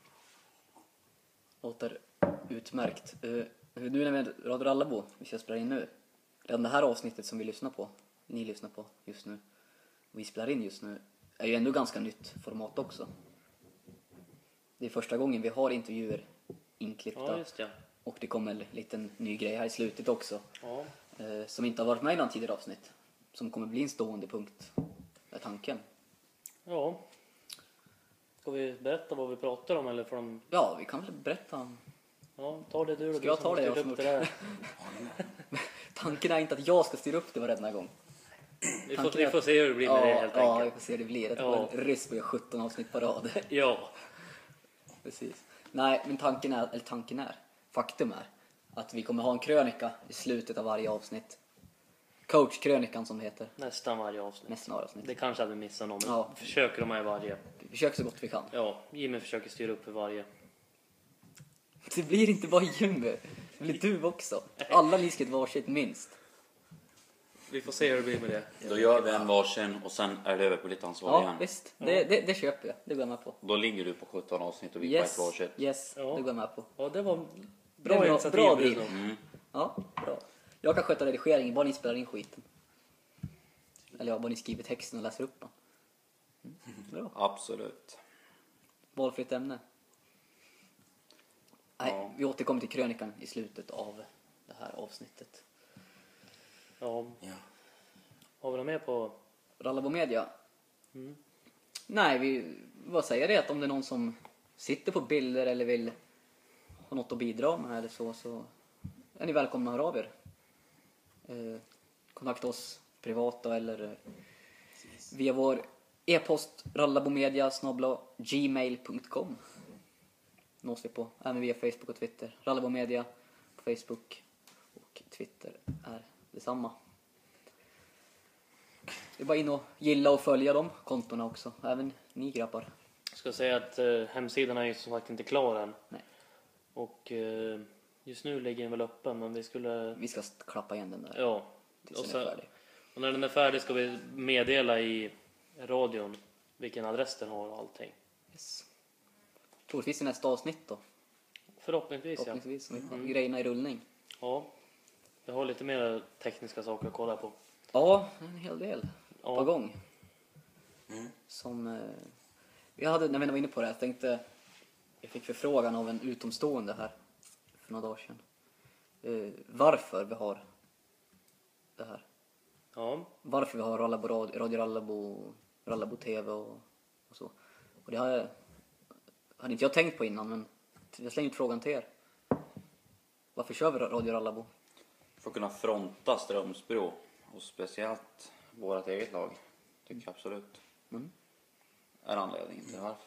Speaker 2: Låter utmärkt. Uh, nu när vi är Radio Rallabo, vi ska spela in nu. Redan det här avsnittet som vi lyssnar på, ni lyssnar på just nu, och vi spelar in just nu, är ju ändå ganska nytt format också. Det är första gången vi har intervjuer inklippta.
Speaker 5: Ja, just det.
Speaker 2: Och det kommer en liten ny grej här i slutet också.
Speaker 5: Ja.
Speaker 2: eh, som inte har varit med i någon tidigare avsnitt. Som kommer bli en stående punkt. Det är tanken.
Speaker 5: Ja. Ska vi berätta vad vi pratar om eller får de...
Speaker 2: Ja, vi kan väl berätta om...
Speaker 5: Ja, ta det du då.
Speaker 2: Ska
Speaker 5: du
Speaker 2: jag
Speaker 5: som
Speaker 2: ta
Speaker 5: har
Speaker 2: det,
Speaker 5: styrt
Speaker 2: jag som
Speaker 5: upp det där.
Speaker 2: Tanken är inte att jag ska styra upp det varenda gång.
Speaker 5: Vi får,
Speaker 2: Tanken
Speaker 5: vi
Speaker 2: är-
Speaker 5: får se hur det blir med
Speaker 2: ja,
Speaker 5: det helt
Speaker 2: Ja, vi
Speaker 5: enkelt.
Speaker 2: får se hur det blir. Det
Speaker 5: Ja.
Speaker 2: var en risk med sjutton avsnitt på rad.
Speaker 5: Ja.
Speaker 2: Precis. Nej, men tanken är, eller tanken är, faktum är att vi kommer ha en krönika i slutet av varje avsnitt. Coachkrönikan som det heter.
Speaker 5: Nästan varje avsnitt.
Speaker 2: Nästan varje avsnitt.
Speaker 5: Det kanske att vi missar någon, men
Speaker 2: Ja.
Speaker 5: försöker de här i varje.
Speaker 2: Vi försöker så gott vi kan.
Speaker 5: Ja, Jimmy försöker styra upp för varje.
Speaker 2: Det blir inte bara Jimmy. Det blir du också. Alla ni ska ett varsitt minst.
Speaker 5: Vi får se hur det blir med det.
Speaker 6: Då gör vi en varsin och sen är det över på ditt ansvar
Speaker 2: Ja,
Speaker 6: igen.
Speaker 2: visst. Det, det, det köper jag. Det går jag med på.
Speaker 6: Då ligger du på sjutton avsnitt och vi
Speaker 2: Yes,
Speaker 6: på ett varsitt.
Speaker 2: yes.
Speaker 5: Ja.
Speaker 2: Det går jag med på.
Speaker 5: Ja, det var
Speaker 2: Det
Speaker 5: bra
Speaker 2: är bra-
Speaker 5: initiativ.
Speaker 2: bra
Speaker 5: Bruno.
Speaker 2: deal.
Speaker 6: Mm.
Speaker 2: Ja, bra. Jag kan sköta redigeringen, bara ni spelar in skiten. Eller ja, bara ni skriver texten och läser upp den. Mm. Bra.
Speaker 6: Absolut.
Speaker 2: Valfritt ämne. Nej,
Speaker 6: Ja.
Speaker 2: vi återkommer till krönikan i slutet av det här avsnittet.
Speaker 5: Ja,
Speaker 4: Ja.
Speaker 5: har vi något mer på?
Speaker 2: Rallabo Media.
Speaker 5: Mm.
Speaker 2: Nej, vi vad säger det att om det är någon som sitter på bilder eller vill ha något att bidra med eller så, så är ni välkomna att höra av er. Eh, kontakta oss privat då, eller eh, via vår e-post rallabomedia snabel-a gmail punkt com. Nås vi på, även via Facebook och Twitter. Rallabomedia på Facebook och Twitter är detsamma. Det är bara in och gilla och följa de kontona också. Även ni grabbar.
Speaker 5: Jag ska säga att eh, hemsidan är ju som sagt inte klar än.
Speaker 2: Nej.
Speaker 5: Och eh, just nu ligger den väl öppen, men vi skulle...
Speaker 2: Vi ska klappa igen den där.
Speaker 5: Ja.
Speaker 2: tills
Speaker 5: Och,
Speaker 2: den är
Speaker 5: så,
Speaker 2: färdig.
Speaker 5: och när den är färdig ska vi meddela i radion vilken adress den har och allting.
Speaker 2: Yes. Troligtvis i nästa avsnitt då.
Speaker 5: Förhoppningsvis, ja.
Speaker 2: Förhoppningsvis. Om vi har grejerna i rullning.
Speaker 5: Ja. Vi har lite mer tekniska saker att kolla på.
Speaker 2: Ja, en hel del
Speaker 5: Ja.
Speaker 2: på gång.
Speaker 4: Mm.
Speaker 2: Som eh, vi hade, när vi var inne på det, jag tänkte jag fick förfrågan av en utomstående här för några dagar sedan. Eh, varför vi har det här.
Speaker 5: Ja.
Speaker 2: Varför vi har Rallabo Radio, Radio Rallabo, Rallabo T V och, och så. Och det hade, hade inte jag tänkt på innan, men jag slänger ut frågan till er. Varför kör vi Radio Rallabo?
Speaker 6: För att kunna fronta Strömsbro och speciellt vårt eget lag. Tycker jag absolut.
Speaker 2: Mm.
Speaker 6: Är anledningen till varför.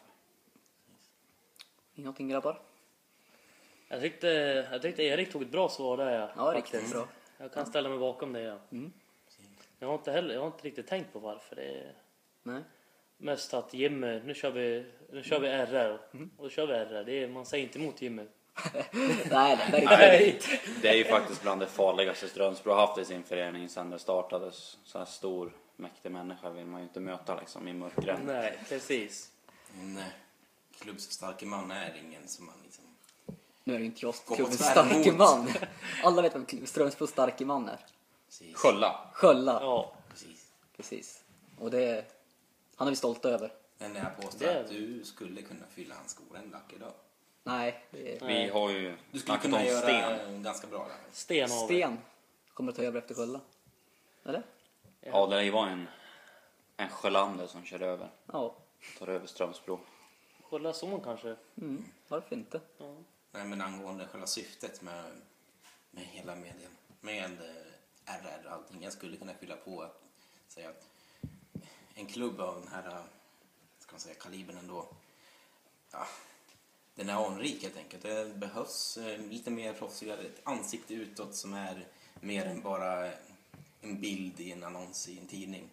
Speaker 2: Någonting grabbar?
Speaker 5: Jag tyckte, jag tyckte Erik tog ett bra svar där. Ja,
Speaker 2: Ja,
Speaker 5: faktiskt.
Speaker 2: riktigt bra.
Speaker 5: Jag kan ställa mig bakom det. Ja.
Speaker 2: Mm.
Speaker 5: Jag har inte heller, jag har inte riktigt tänkt på varför. Det är
Speaker 2: Nej.
Speaker 5: mest att Jimmy, nu kör vi, nu kör vi R R.
Speaker 2: Mm.
Speaker 5: Och då kör vi R R. Det är, man säger inte emot Jimmy.
Speaker 2: Nej, det där är
Speaker 5: Nej.
Speaker 6: Det är ju faktiskt bland det farligaste Strömsbro har haft i sin förening sedan det startades. Så här stor, mäktig människa vill man ju inte möta liksom i mörkret.
Speaker 5: Nej, precis.
Speaker 4: En eh, klubbstarke man är ingen som man liksom...
Speaker 2: Nu är det inte jag
Speaker 4: Gå på
Speaker 2: klubbens
Speaker 4: tvärs
Speaker 2: starke
Speaker 4: emot.
Speaker 2: man. Alla vet vem Strömsbros starke man är.
Speaker 4: Precis.
Speaker 6: Skölla.
Speaker 2: Skölla.
Speaker 5: Ja,
Speaker 4: Precis.
Speaker 2: Precis. Och det han är vi stolta över.
Speaker 4: Men när jag påstår
Speaker 5: Det är-
Speaker 4: att du skulle kunna fylla hans skor en vacker dag.
Speaker 2: Nej, det är
Speaker 6: Vi har ju
Speaker 4: Du skulle
Speaker 6: snackat om
Speaker 4: kunna göra
Speaker 6: sten.
Speaker 4: en ganska bra där.
Speaker 5: sten har vi.
Speaker 2: Sten kommer att ta över efter Skölla. Eller?
Speaker 6: Ja, det var en, en Sjölander som kör över.
Speaker 2: Ja.
Speaker 6: Tar över Strömsbro.
Speaker 5: Kolla son kanske.
Speaker 2: Mm, varför inte?
Speaker 5: Ja.
Speaker 4: Nej, men angående själva syftet med, med hela medien. Med eh, R R och allting. Jag skulle kunna fylla på att säga att en klubb av den här, ska man säga, kalibern ändå. Ja, den är anrik helt enkelt. Det behövs eh, lite mer proffsigare, ett ansikte utåt som är mer än bara en bild i en annons i en tidning.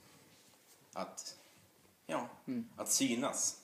Speaker 4: Att, ja,
Speaker 2: Mm.
Speaker 4: att synas.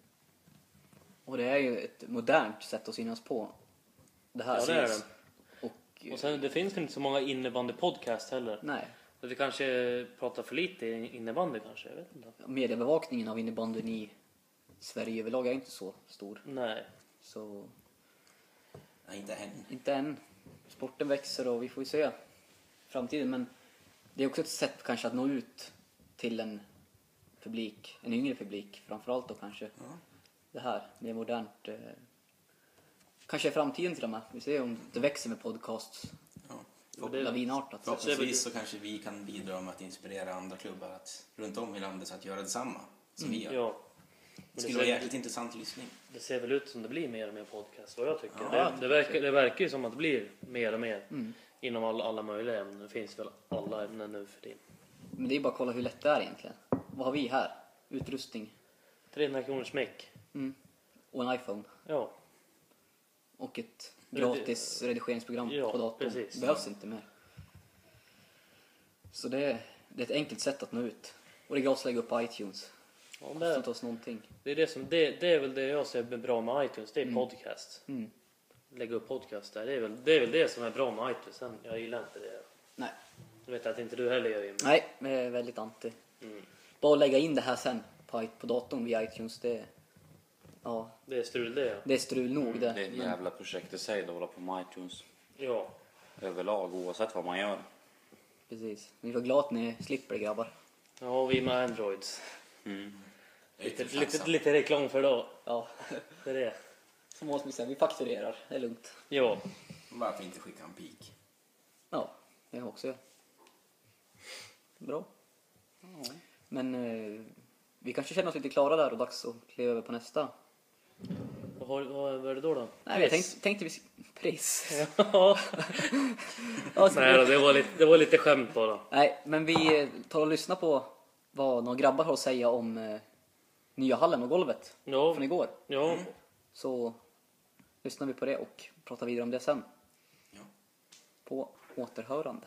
Speaker 2: Och det är ju ett modernt sätt att synas på. Det här.
Speaker 5: Ja, det är det.
Speaker 2: Och,
Speaker 5: Och sen det finns väl inte så många innebandy-podcast heller.
Speaker 2: nej.
Speaker 5: Så vi kanske pratar för lite i innebandy kanske, jag vet inte.
Speaker 2: Mediebevakningen av innebandyn i Sverige överlag är inte så stor.
Speaker 5: Nej.
Speaker 2: Så
Speaker 4: Nej, inte än.
Speaker 2: inte än. Sporten växer och vi får ju se framtiden. Men det är också ett sätt kanske att nå ut till en publik, en yngre publik framförallt då kanske.
Speaker 4: Ja.
Speaker 2: Det här, det är modernt. Eh, kanske i framtiden till och med. Vi ser om det växer med podcasts
Speaker 4: Ja.
Speaker 5: Och det-
Speaker 2: lavinartat. Så.
Speaker 4: Förhoppningsvis så kanske vi kan bidra med att inspirera andra klubbar att, runt om i landet så att göra detsamma som vi gör.
Speaker 5: Ja.
Speaker 4: Det
Speaker 5: det
Speaker 4: skulle vara
Speaker 5: ser-
Speaker 4: jäkligt intressant lyssning.
Speaker 5: Det ser väl ut som det blir mer och mer podcast, vad jag tycker.
Speaker 2: Ja,
Speaker 5: det, det, verkar, det verkar ju som att det blir mer och mer
Speaker 2: Mm.
Speaker 5: inom alla, alla möjliga ämnen. Det finns väl alla ämnen nu för det.
Speaker 2: Men det är bara att kolla hur lätt det är egentligen. Vad har vi här? Utrustning.
Speaker 5: trehundra kronors meck.
Speaker 2: Mm. Och en iPhone.
Speaker 5: Ja.
Speaker 2: Och ett gratis redigeringsprogram
Speaker 5: ja,
Speaker 2: på datorn.
Speaker 5: Precis.
Speaker 2: Behövs inte mer. Så det är, det är ett enkelt sätt att nå ut. Och det är gratis att lägga upp på iTunes.
Speaker 5: Ja,
Speaker 2: Det
Speaker 5: det,
Speaker 2: kostar inte oss någonting.
Speaker 5: det, är det, som, det, det är väl det jag ser är bra med iTunes. Det är
Speaker 2: Mm.
Speaker 5: podcast.
Speaker 2: Mm.
Speaker 5: Lägga upp podcast där. Det är, väl, det är väl det som är bra med iTunes. Sen, jag gillar inte det.
Speaker 2: Nej.
Speaker 5: Jag vet att inte du heller gör det. Men...
Speaker 2: Nej, jag är väldigt anti.
Speaker 5: Mm.
Speaker 2: Bara att lägga in det här sen på, på datorn via iTunes, det, ja,
Speaker 5: Det är strul det.
Speaker 2: det är strul nog det.
Speaker 6: Det är ett
Speaker 2: Men-
Speaker 6: jävla projekt i sig att hålla på med iTunes.
Speaker 5: Ja.
Speaker 6: Överlag, oavsett vad man gör.
Speaker 2: Precis. Vi var glada att ni slipper det, grabbar.
Speaker 5: Ja, vi med Androids.
Speaker 6: Mm.
Speaker 5: Lite, lite, lite reklam för då.
Speaker 2: Ja,
Speaker 5: Det är det.
Speaker 2: som måste vi säga, vi fakturerar, det är lugnt.
Speaker 5: Ja.
Speaker 4: Varför inte skicka en pik?
Speaker 2: Ja, det har jag också. Bra. Men eh, vi kanske känner oss lite klara där och dags att kliva över på nästa.
Speaker 5: Vad, har- vad, vad är det då då?
Speaker 2: Nej, jag tänkte, tänkte vi... Pris.
Speaker 5: Ja.
Speaker 2: Alltså,
Speaker 5: Nej då, det var lite, det var lite skämt bara.
Speaker 2: Nej, men vi eh, tar och lyssnar på vad några grabbar har att säga om eh, nya hallen och golvet
Speaker 5: Ja.
Speaker 2: från igår.
Speaker 5: Ja.
Speaker 2: Så lyssnar vi på det och pratar vidare om det sen.
Speaker 4: Ja.
Speaker 2: På återhörande.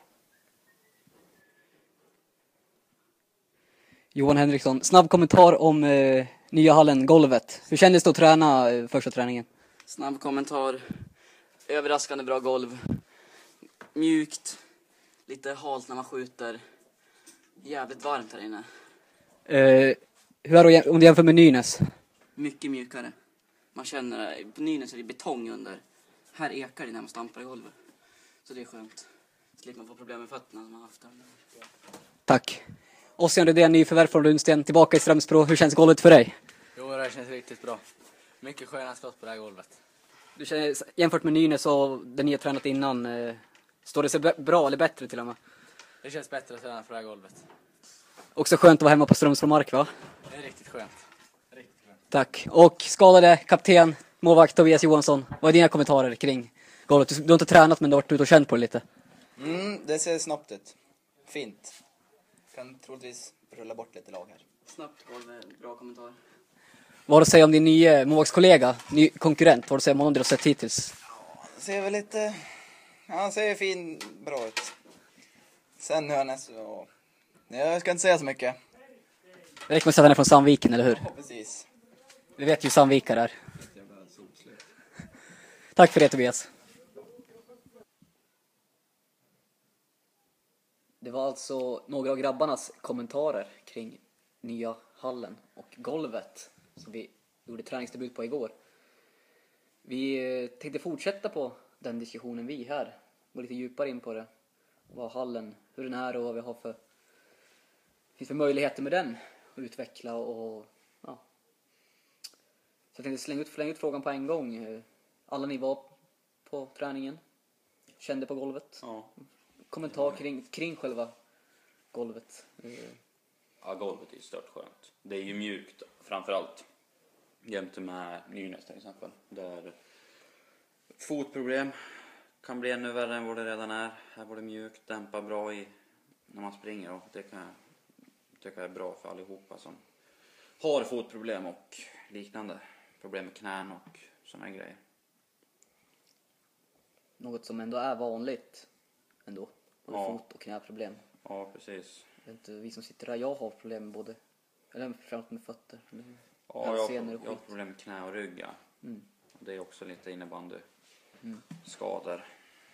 Speaker 2: Johan Henriksson, snabb kommentar om eh, nya hallen, golvet. Hur kändes det att träna eh, första träningen?
Speaker 7: Snabb kommentar. Överraskande bra golv. Mjukt. Lite halt när man skjuter. Jävligt varmt här inne.
Speaker 2: Eh, hur är det om du jämför med Nynäs?
Speaker 7: Mycket mjukare. Man känner, på Nynäs är det betong under. Här ekar det när man stampar i golvet. Så det är skönt. Slipper man få problem med fötterna som man haft där.
Speaker 2: Tack. Ossian Rydén, nyförvärv från Rundsten, tillbaka i Strömsbro. Hur känns golvet för dig?
Speaker 8: Jo, det känns riktigt bra. Mycket sköna skott på det här golvet.
Speaker 2: Du känner, jämfört med Nynäs och det ni har tränat innan, eh, står det sig b- bra eller bättre till och med?
Speaker 8: Det känns bättre att träna på det här golvet.
Speaker 2: Också skönt att vara hemma på Strömsbro mark, va?
Speaker 8: Det är riktigt skönt. Riktigt skönt.
Speaker 2: Tack. Och skadade kapten, målvakt Tobias Johansson. Vad är dina kommentarer kring golvet? Du, du har inte tränat, men du har varit ute och känt på det lite.
Speaker 9: Mm, det ser snabbt ut. Fint. Kan troligtvis rulla bort lite lag här.
Speaker 7: Snabbt golv, bra kommentar.
Speaker 2: Vad har du att säga om din nya målvaktskollega, ny konkurrent? Vad har du att säga om honom du har sett hittills?
Speaker 9: Ser väl lite... Ja, han ser fin, bra ut. Sen Hörnes och... Jag ska inte säga så mycket.
Speaker 2: Det räcker med att säga att han är från Sandviken, eller hur?
Speaker 9: Ja, precis.
Speaker 2: Vi vet ju Sandvikar är. Tack för det, Tobias. Det var alltså några av grabbarnas kommentarer kring nya hallen och golvet som vi gjorde träningsdebut på igår. Vi eh, tänkte fortsätta på den diskussionen vi här. Gå lite djupare in på det. Vad hallen, hur den är och vad vi har för, finns för möjligheter med den att utveckla och ja. Så jag tänkte slänga ut, slänga ut frågan på en gång. Alla ni var på träningen, kände på golvet.
Speaker 6: Ja.
Speaker 2: Kommentar kring, kring själva golvet. Eh,
Speaker 6: Ja, golvet är ju stört skönt. Det är ju mjukt framförallt. Jämte med Nynäs till exempel. Där fotproblem kan bli ännu värre än vad det redan är. Här var det mjukt, dämpar bra i när man springer. Och det kan jag tycka är bra för allihopa som har fotproblem och liknande. Problem med knän och såna här grejer.
Speaker 2: Något som ändå är vanligt ändå. Både
Speaker 6: Ja.
Speaker 2: fot- och knäproblem.
Speaker 6: Ja, precis.
Speaker 2: Det är inte vi som sitter här, jag har problem med både, eller framförallt med fötter.
Speaker 6: Ja, jag, har,
Speaker 2: Hälsenor och
Speaker 6: jag har
Speaker 2: skit.
Speaker 6: problem med knä och rygg. Ja.
Speaker 2: Mm.
Speaker 6: Det är också lite innebandy
Speaker 2: Mm.
Speaker 6: skador.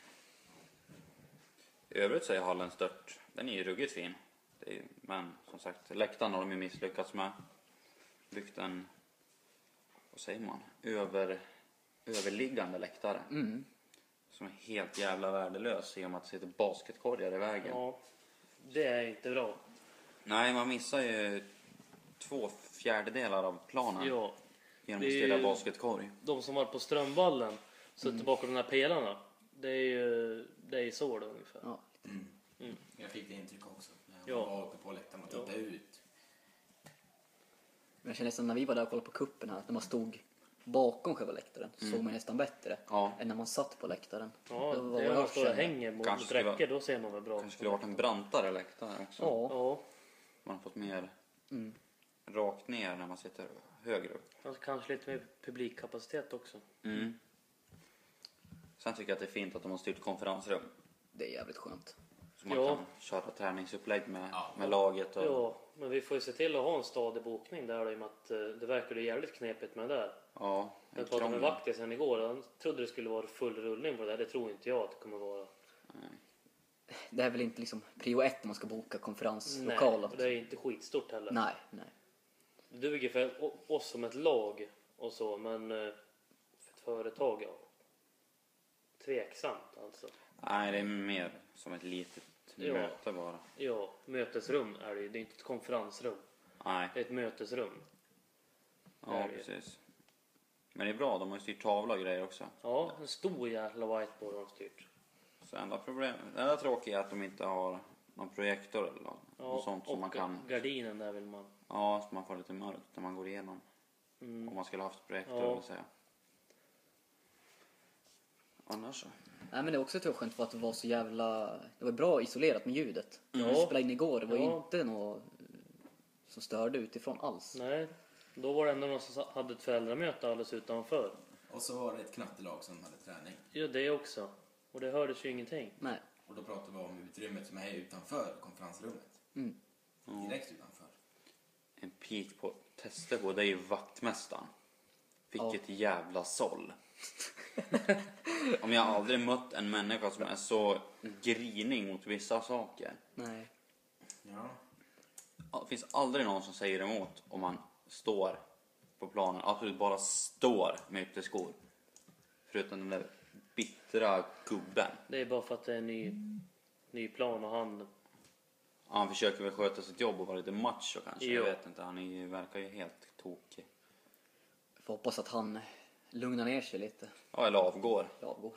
Speaker 6: I övrigt så är hallen stört. Den är ju ruggigt fin. Det är, men som sagt, läktaren har de ju misslyckats med. Byggt en, vad säger man, över, överliggande läktare.
Speaker 2: Mm.
Speaker 6: Som är helt jävla värdelös i och med att det sitter basketkorgar i vägen.
Speaker 5: Ja. Det är inte bra.
Speaker 6: Nej, man missar ju två fjärdedelar av planen
Speaker 5: Ja.
Speaker 6: genom
Speaker 5: det
Speaker 6: att
Speaker 5: är
Speaker 6: ställa
Speaker 5: ju-
Speaker 6: basketkorg.
Speaker 5: De som var på Strömvallen suttit
Speaker 2: Mm.
Speaker 5: bakom de här pelarna. Det är ju det är så det ungefär.
Speaker 2: Ja.
Speaker 4: Mm. Jag fick det intryck också. När jag
Speaker 5: Ja.
Speaker 4: var uppe på läktaren och tittade ut.
Speaker 2: Men jag känner nästan när vi var där och kollade på kuppen här, när man stod bakom själva läktaren så
Speaker 6: Mm.
Speaker 2: såg man nästan bättre
Speaker 6: Ja.
Speaker 2: än när man satt på läktaren.
Speaker 5: Ja,
Speaker 2: Det var
Speaker 5: det är
Speaker 2: vad
Speaker 5: man
Speaker 2: jag
Speaker 5: står och
Speaker 2: kände.
Speaker 5: hänger mot
Speaker 6: Kanske
Speaker 5: ett
Speaker 6: skulle
Speaker 5: räcke,
Speaker 6: vara-
Speaker 5: då ser man väl bra.
Speaker 6: Kanske skulle ha varit en brantare läktare också.
Speaker 2: Ja.
Speaker 5: Ja,
Speaker 6: Man har fått mer
Speaker 2: Mm.
Speaker 6: rakt ner när man sitter högre upp.
Speaker 5: alltså kanske lite mer publikkapacitet också.
Speaker 6: Mm. Sen tycker jag att det är fint att de har styrt konferensrum.
Speaker 2: Det är jävligt skönt.
Speaker 6: Så man
Speaker 5: Ja.
Speaker 6: kan köra träningsupplägg med,
Speaker 4: Ja.
Speaker 6: med laget. Och,
Speaker 5: Ja, men vi får ju se till att ha en stadig bokning där då, i och med att eh, det verkar ju jävligt knepigt med det där.
Speaker 6: ja, en
Speaker 5: Jag pratade med
Speaker 6: krångel.
Speaker 5: Vakti sen igår, han trodde det skulle vara full rullning på det där. Det tror inte jag att det kommer vara.
Speaker 2: Det är väl inte liksom prio ett när man ska boka konferenslokal.
Speaker 5: Nej, det är inte skitstort heller.
Speaker 2: nej, nej.
Speaker 5: Det duger för o- oss som ett lag och så, men eh, för ett företag, ja. Tveksamt alltså.
Speaker 6: Nej, det är mer som ett litet
Speaker 5: Ja.
Speaker 6: möte bara.
Speaker 5: Ja, mötesrum är det ju. Det är inte ett konferensrum.
Speaker 6: Nej,
Speaker 5: Det är ett mötesrum.
Speaker 6: ja
Speaker 5: är det ju.
Speaker 6: precis. Men det är bra, de har ju styrt tavla och grejer också.
Speaker 5: Ja, en stor jävla whiteboard har de styrt.
Speaker 6: Så enda problem, det enda tråkiga är att de inte har någon projektor eller något,
Speaker 5: Ja,
Speaker 6: något sånt som
Speaker 5: och
Speaker 6: man kan...
Speaker 5: gardinen där vill man.
Speaker 6: Ja, så man får lite mörkt när man går igenom.
Speaker 5: Mm.
Speaker 6: Om man skulle haft projektor,
Speaker 5: Ja.
Speaker 6: vill säga. Annars så.
Speaker 2: Nej, men det är också tror jag skönt för att det var så jävla... Det var bra isolerat med ljudet.
Speaker 5: Ja.
Speaker 2: Vi spelade in igår, det var
Speaker 5: Ja.
Speaker 2: inte något som störde utifrån alls.
Speaker 5: Nej, då var det ändå någon som hade ett föräldramöte alldeles utanför.
Speaker 4: Och så var det ett knattelag som hade träning.
Speaker 5: Ja, det också. Och det hördes ju ingenting.
Speaker 2: Nej.
Speaker 4: Och då pratade vi om utrymmet som är utanför konferensrummet.
Speaker 2: Mm.
Speaker 4: Direkt utanför.
Speaker 6: En pik på Testebo, det är ju vaktmästaren. Vilket jävla såll. Om jag aldrig mött en människa som är så grinig mot vissa saker.
Speaker 2: Nej.
Speaker 4: Ja.
Speaker 6: Det finns aldrig någon som säger emot om man står på planen. Absolut bara står med ytterskor. Förutom den där bittra gubben.
Speaker 5: Det är bara för att det är en ny, ny plan och han...
Speaker 6: Han försöker väl sköta sitt jobb och vara lite macho kanske.
Speaker 5: Jo.
Speaker 6: Jag vet inte, han är, ju- verkar ju helt tokig.
Speaker 2: Får hoppas att han lugnar ner sig lite.
Speaker 6: Ja, eller avgår.
Speaker 2: Avgår.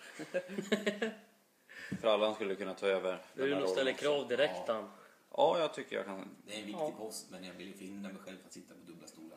Speaker 6: För alla han skulle kunna ta över
Speaker 5: Du
Speaker 6: den här
Speaker 5: nog ställer
Speaker 6: rollen också.
Speaker 5: krav direkt han.
Speaker 6: Ja, jag tycker jag kan.
Speaker 4: Det är en viktig post, men jag vill ju finna mig själv att sitta på dubbla stolar.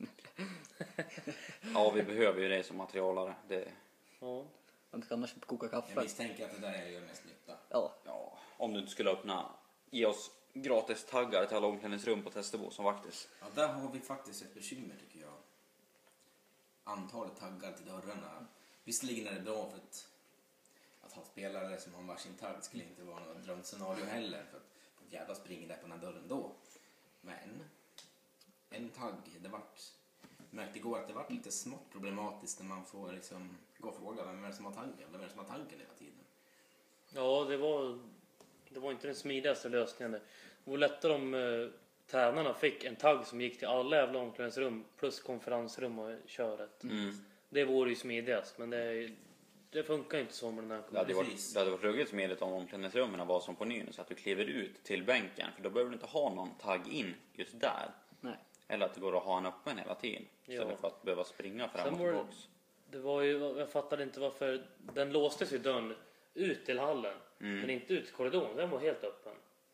Speaker 6: Ja, vi behöver ju det som materialare. Det...
Speaker 5: Ja.
Speaker 2: Man ska annars koka
Speaker 4: Jag
Speaker 2: kaffe.
Speaker 4: misstänker att det där gör mest nytta.
Speaker 2: Ja.
Speaker 6: Ja, om du inte skulle öppna, ge oss gratis taggar till alla omklädningsrum på Testebo som vaktis.
Speaker 4: Ja, där har vi faktiskt ett bekymmer tycker jag. Antalet taggar till dörrarna. Visserligen är det bra för att, att ha spelare som har varsin tagg skulle inte vara något drömscenario heller. För att få ett jävla spring där på den här dörren då. Men en tagg, det vart... Märkte igår att det vart lite smått problematiskt när man får liksom gå och fråga vem är det som har taggen? Vem är det som har taggen hela tiden?
Speaker 5: Ja, det var, det var inte den smidigaste lösningen. Det var lättare om eh, tränarna fick en tagg som gick till alla jävla omklädningsrum plus konferensrum och köret.
Speaker 6: Mm.
Speaker 5: Det vore ju smidigast, men det, det funkar inte så med den här
Speaker 6: Det hade, varit,
Speaker 4: Precis.
Speaker 6: det hade varit ruggigt smidigt om omklädningsrummen var som på Nynäs, så att du kliver ut till bänken. För då behöver du inte ha någon tagg in just där.
Speaker 2: Nej.
Speaker 6: Eller att det går att ha en öppen hela tiden.
Speaker 5: Ja.
Speaker 6: Istället för att behöva springa fram
Speaker 5: Sen
Speaker 6: och
Speaker 5: var det,
Speaker 6: tillbaks.
Speaker 5: det var ju, jag fattade inte varför den låstes ju dörren ut till hallen,
Speaker 6: Mm.
Speaker 5: men inte ut till korridoren. Den var helt öppen.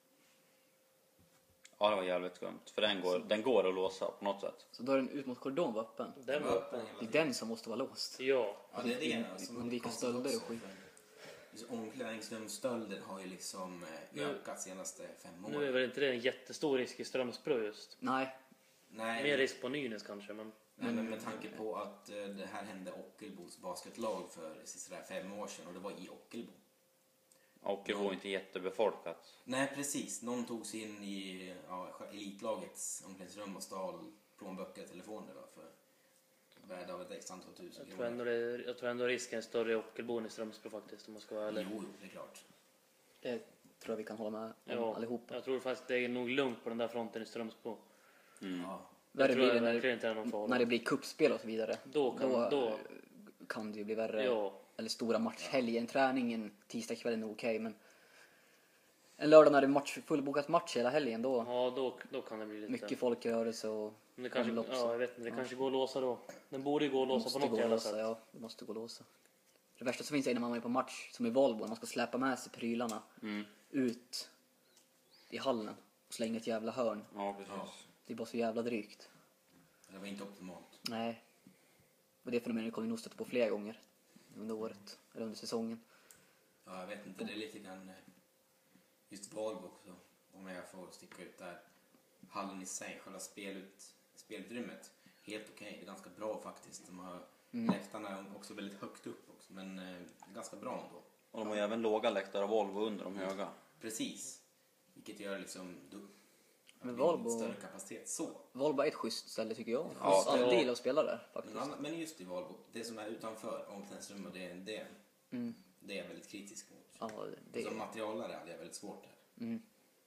Speaker 6: Ja, det var jävligt skumt. För den går, den går att låsa på något sätt.
Speaker 2: Så dörren ut mot korridoren var öppen.
Speaker 5: Den var öppen.
Speaker 2: Det är den som måste vara låst.
Speaker 5: Ja,
Speaker 4: Ja, det är det. Som
Speaker 2: undvika
Speaker 4: konstigt
Speaker 2: stölder och
Speaker 4: också,
Speaker 2: skit.
Speaker 4: för just Omklädningsrumsstölder har ju liksom eh,
Speaker 5: Nu-
Speaker 4: ökat senaste fem åren.
Speaker 5: nu är väl inte det en jättestor risk i Strömsbro just.
Speaker 2: Nej.
Speaker 4: Nej,
Speaker 5: Mer risk på Nynäs kanske, men...
Speaker 4: nej, men med tanke på att eh, det här hände Ockelbos basketlag för sådär fem år sedan och det var i Ockelbo.
Speaker 6: Och det var inte jättebefolkat.
Speaker 4: Nej, precis. Någon tog sig in i ja, elitlagets omklädningsrum och stal plånböcker och telefoner då, för värde av ett x antal tusen
Speaker 5: Jag tror ändå, det, jag tror ändå risken är större i Ockelbo än i Strömsbro faktiskt, om man ska vara ärlig.
Speaker 4: Jo, det är klart.
Speaker 2: Det tror jag vi kan hålla med om
Speaker 5: Ja,
Speaker 2: allihopa.
Speaker 5: jag tror faktiskt det är nog lugnt på den där fronten i Strömsbro.
Speaker 6: Mm.
Speaker 4: Ja.
Speaker 2: Värre
Speaker 5: tror
Speaker 2: blir
Speaker 5: jag
Speaker 2: det
Speaker 5: verkligen
Speaker 2: när,
Speaker 5: inte är någon fara.
Speaker 2: när det blir kuppspel och så vidare.
Speaker 5: Då kan-
Speaker 2: då,
Speaker 5: då-
Speaker 2: eh, kan det ju bli värre.
Speaker 5: Ja.
Speaker 2: Eller stora matchhelger. En träning en tisdagkväll är nog okej, men en lördag när det är match, fullbokat match hela helgen, då
Speaker 5: Ja, då, då kan det bli lite...
Speaker 2: mycket folkrörelse och
Speaker 5: Men det kanske,
Speaker 2: omlopp, så
Speaker 5: ja, jag vet inte, det kanske går att låsa då. Den borde ju gå att låsa
Speaker 2: måste
Speaker 5: på något
Speaker 2: gå att
Speaker 5: jävla
Speaker 2: låsa,
Speaker 5: sätt.
Speaker 2: ja, det måste gå att låsa. Det värsta som finns är när man är på match, som i Volvo, när man ska släpa med sig prylarna
Speaker 6: Mm.
Speaker 2: ut i hallen och slänga ett jävla hörn.
Speaker 6: Ja, precis.
Speaker 4: Ja.
Speaker 2: Det är bara så jävla drygt.
Speaker 4: Det var inte optimalt.
Speaker 2: Nej. Och det fenomenet kommer vi nog stöta på flera gånger under året, eller under säsongen.
Speaker 4: Ja, jag vet inte, det är lite grann eh, just Valbo också, om jag får sticka ut där. Hallen i sig, själva spelut, spelutrymmet, helt okej, det är ganska bra faktiskt. De har mm. läktarna också väldigt högt upp också, men eh, ganska bra ändå.
Speaker 6: Och de har ju även låga läktare av Volvo under de höga.
Speaker 4: Precis, vilket gör liksom då,
Speaker 2: men Valbo,
Speaker 4: större kapacitet så.
Speaker 2: Valbo är ett schysst ställe tycker jag.
Speaker 6: Ja,
Speaker 2: ja, det gillar att spela där faktiskt.
Speaker 4: Men, men just i Valbo, det som är utanför omklädningsrummet, det, det,
Speaker 2: mm.
Speaker 4: det är jag väldigt kritisk mot.
Speaker 2: Ja, det...
Speaker 4: Som materialare hade jag väldigt svårt där.
Speaker 2: Mm.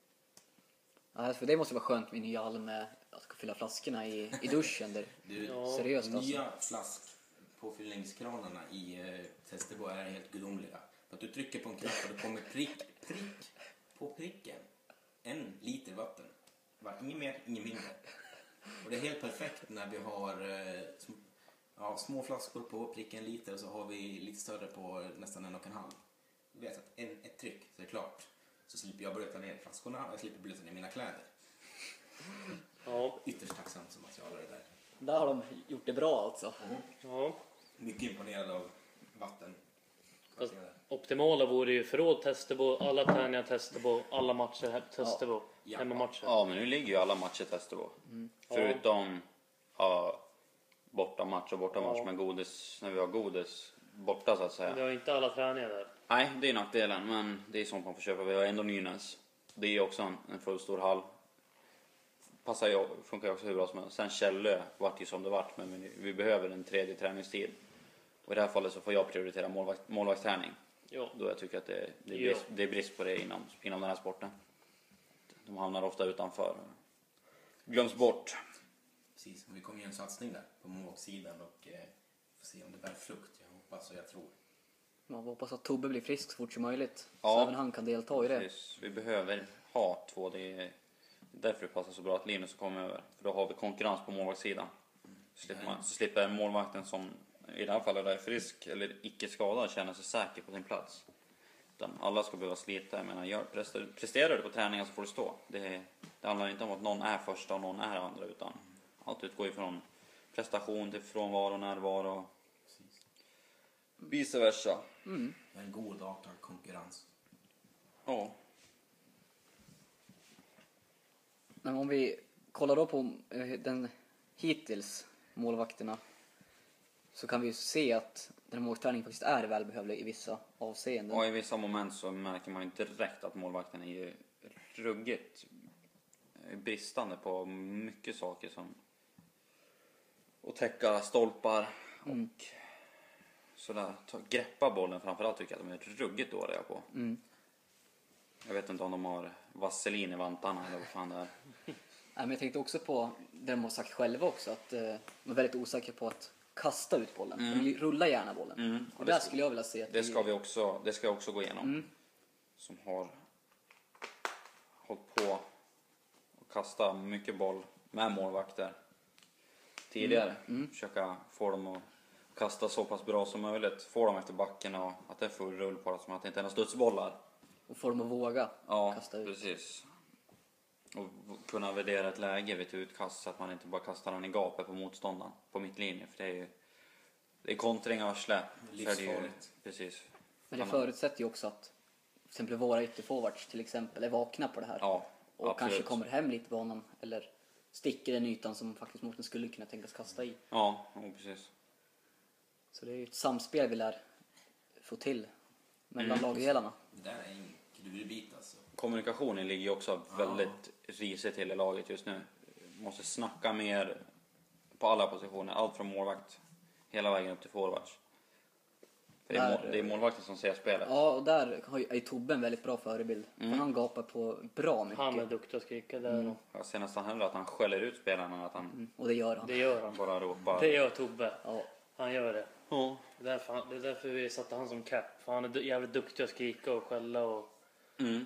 Speaker 2: Ja, för det måste vara skönt med nya hall med att fylla flaskorna i, i duschen. Där.
Speaker 4: Du,
Speaker 2: ja. Seriöst alltså.
Speaker 4: Nya flaskpåfyllningskranarna i eh, Testebo är helt gudomliga. För att du trycker på en knapp och det kommer prick, prick på pricken. En liter vatten. Va, inget mer, inget mindre. Och det är helt perfekt när vi har eh, sm ja, små flaskor på pricken en liter och så har vi lite större på nästan en och en halv. Du vet att en, ett tryck så är det klart. Så slipper jag blöta ner flaskorna och jag slipper blöta ner mina kläder.
Speaker 5: Ja.
Speaker 4: Ytterst tacksamt som materialare där.
Speaker 2: Där har de gjort det bra alltså.
Speaker 4: Mm.
Speaker 5: Ja.
Speaker 4: Mycket imponerad av vatten.
Speaker 5: Fast optimala vore ju förråd Testebo, alla träningar Testebo, alla matcher Testebo,
Speaker 4: ja.
Speaker 5: hemmamatcher.
Speaker 6: Ja, men nu ligger ju alla matcher Testebo. Mm. Förutom ja, borta match och borta match ja. med godis, när vi har godis borta så att säga.
Speaker 5: Vi har inte alla träningar där.
Speaker 6: Nej, det är nackdelen, men det är sånt man får köpa. Vi har ändå Nynäs. Det är också en, en full stor hall. Passar ju, funkar ju också hur bra som helst. Sen Källö vart ju som det vart, men vi, vi behöver en tredje träningstid. Och i det här fallet så får jag prioritera målvakt, målvaktsträning.
Speaker 5: Ja.
Speaker 6: Då jag tycker att det, det, är, brist, det är brist på det inom, inom den här sporten. De hamnar ofta utanför. Glöms bort.
Speaker 4: Precis, vi kommer ju en satsning där på målvaktssidan och eh, får se om det bär frukt. Jag hoppas och jag tror.
Speaker 2: Man hoppas att Tobbe blir frisk så fort som möjligt.
Speaker 6: Ja,
Speaker 2: så även han kan delta i det.
Speaker 6: Precis. Vi behöver ha två. Det är därför det passar så bra att Linus kommer över. För då har vi konkurrens på målvaktssidan. Så slipper, man, så slipper målvakten som i det här fallet är frisk eller icke skadad känna sig säker på sin plats. Utan alla ska behöva slita. Jag menar, gör, presterar du på träningen så får du stå. Det, det handlar inte om att någon är första och någon är andra, utan allt utgår ifrån prestation till frånvaro och närvaro. Vice versa.
Speaker 4: Mm. En god artad konkurrens.
Speaker 6: Ja.
Speaker 2: Men om vi kollar då på den hittills målvakterna, så kan vi ju se att den här målvaktsträningen faktiskt är välbehövlig i vissa avseenden.
Speaker 6: Och i vissa moment så märker man ju direkt att målvakten är ju ruggigt bristande på mycket saker som att täcka stolpar och mm. sådär. Greppa bollen framförallt tycker jag att de är ruggigt dåliga på.
Speaker 2: Mm.
Speaker 6: Jag vet inte om de har vaselin i vantarna eller vad fan det är.
Speaker 2: Nej, men jag tänkte också på det de har sagt själva också, att eh, de är väldigt osäkra på att kasta ut bollen. Mm. De rullar gärna bollen. Mm. Och, och där skulle jag vilja se att
Speaker 6: det ska vi också, det ska jag också gå igenom. Mm. Som har hållit på och kasta mycket boll med målvakter tidigare. Mm. Mm. Försöka få dem att kasta så pass bra som möjligt. Få dem efter backen och att det är full rull på det, som att det inte är några studsbollar.
Speaker 2: Och få dem att våga
Speaker 6: ja,
Speaker 2: kasta ut.
Speaker 6: Precis. Och kunna värdera ett läge vid ett utkast så att man inte bara kastar den i gapet på motståndaren på mittlinjen. För det är ju det är kontring och arsle.
Speaker 4: Livsfarligt.
Speaker 6: Precis.
Speaker 2: Men det förutsätter ju också att till exempel våra ytterforwards till exempel är vakna på det här.
Speaker 6: Ja,
Speaker 2: och absolut. Kanske kommer hem lite på honom eller sticker den ytan som faktiskt moten skulle kunna tänkas kasta i.
Speaker 6: Ja, ja precis.
Speaker 2: Så det är ju ett samspel vi lär få till mellan mm. lagdelarna.
Speaker 4: Det där är en klurbit alltså.
Speaker 6: Kommunikationen ligger ju också ja. väldigt risigt till i laget just nu. Måste snacka mer på alla positioner. Allt från målvakt hela vägen upp till forwards. För det, är mål, det är målvakten som ser spelet.
Speaker 2: Ja, och där är Tobbe en väldigt bra förebild. Mm. För han gapar på bra mycket.
Speaker 5: Han är duktig att skrika där.
Speaker 6: Mm. Jag ser nästan hellre att han skäller ut spelarna. Att han
Speaker 2: mm. Och det gör han.
Speaker 5: Det gör han.
Speaker 6: Bara ropar.
Speaker 5: Det gör Tobbe.
Speaker 2: Ja.
Speaker 5: Han gör det.
Speaker 6: Ja.
Speaker 5: Det, är därför han, det är därför vi satte han som cap. För han är jävligt duktig att skrika och skälla. Och...
Speaker 6: Mm.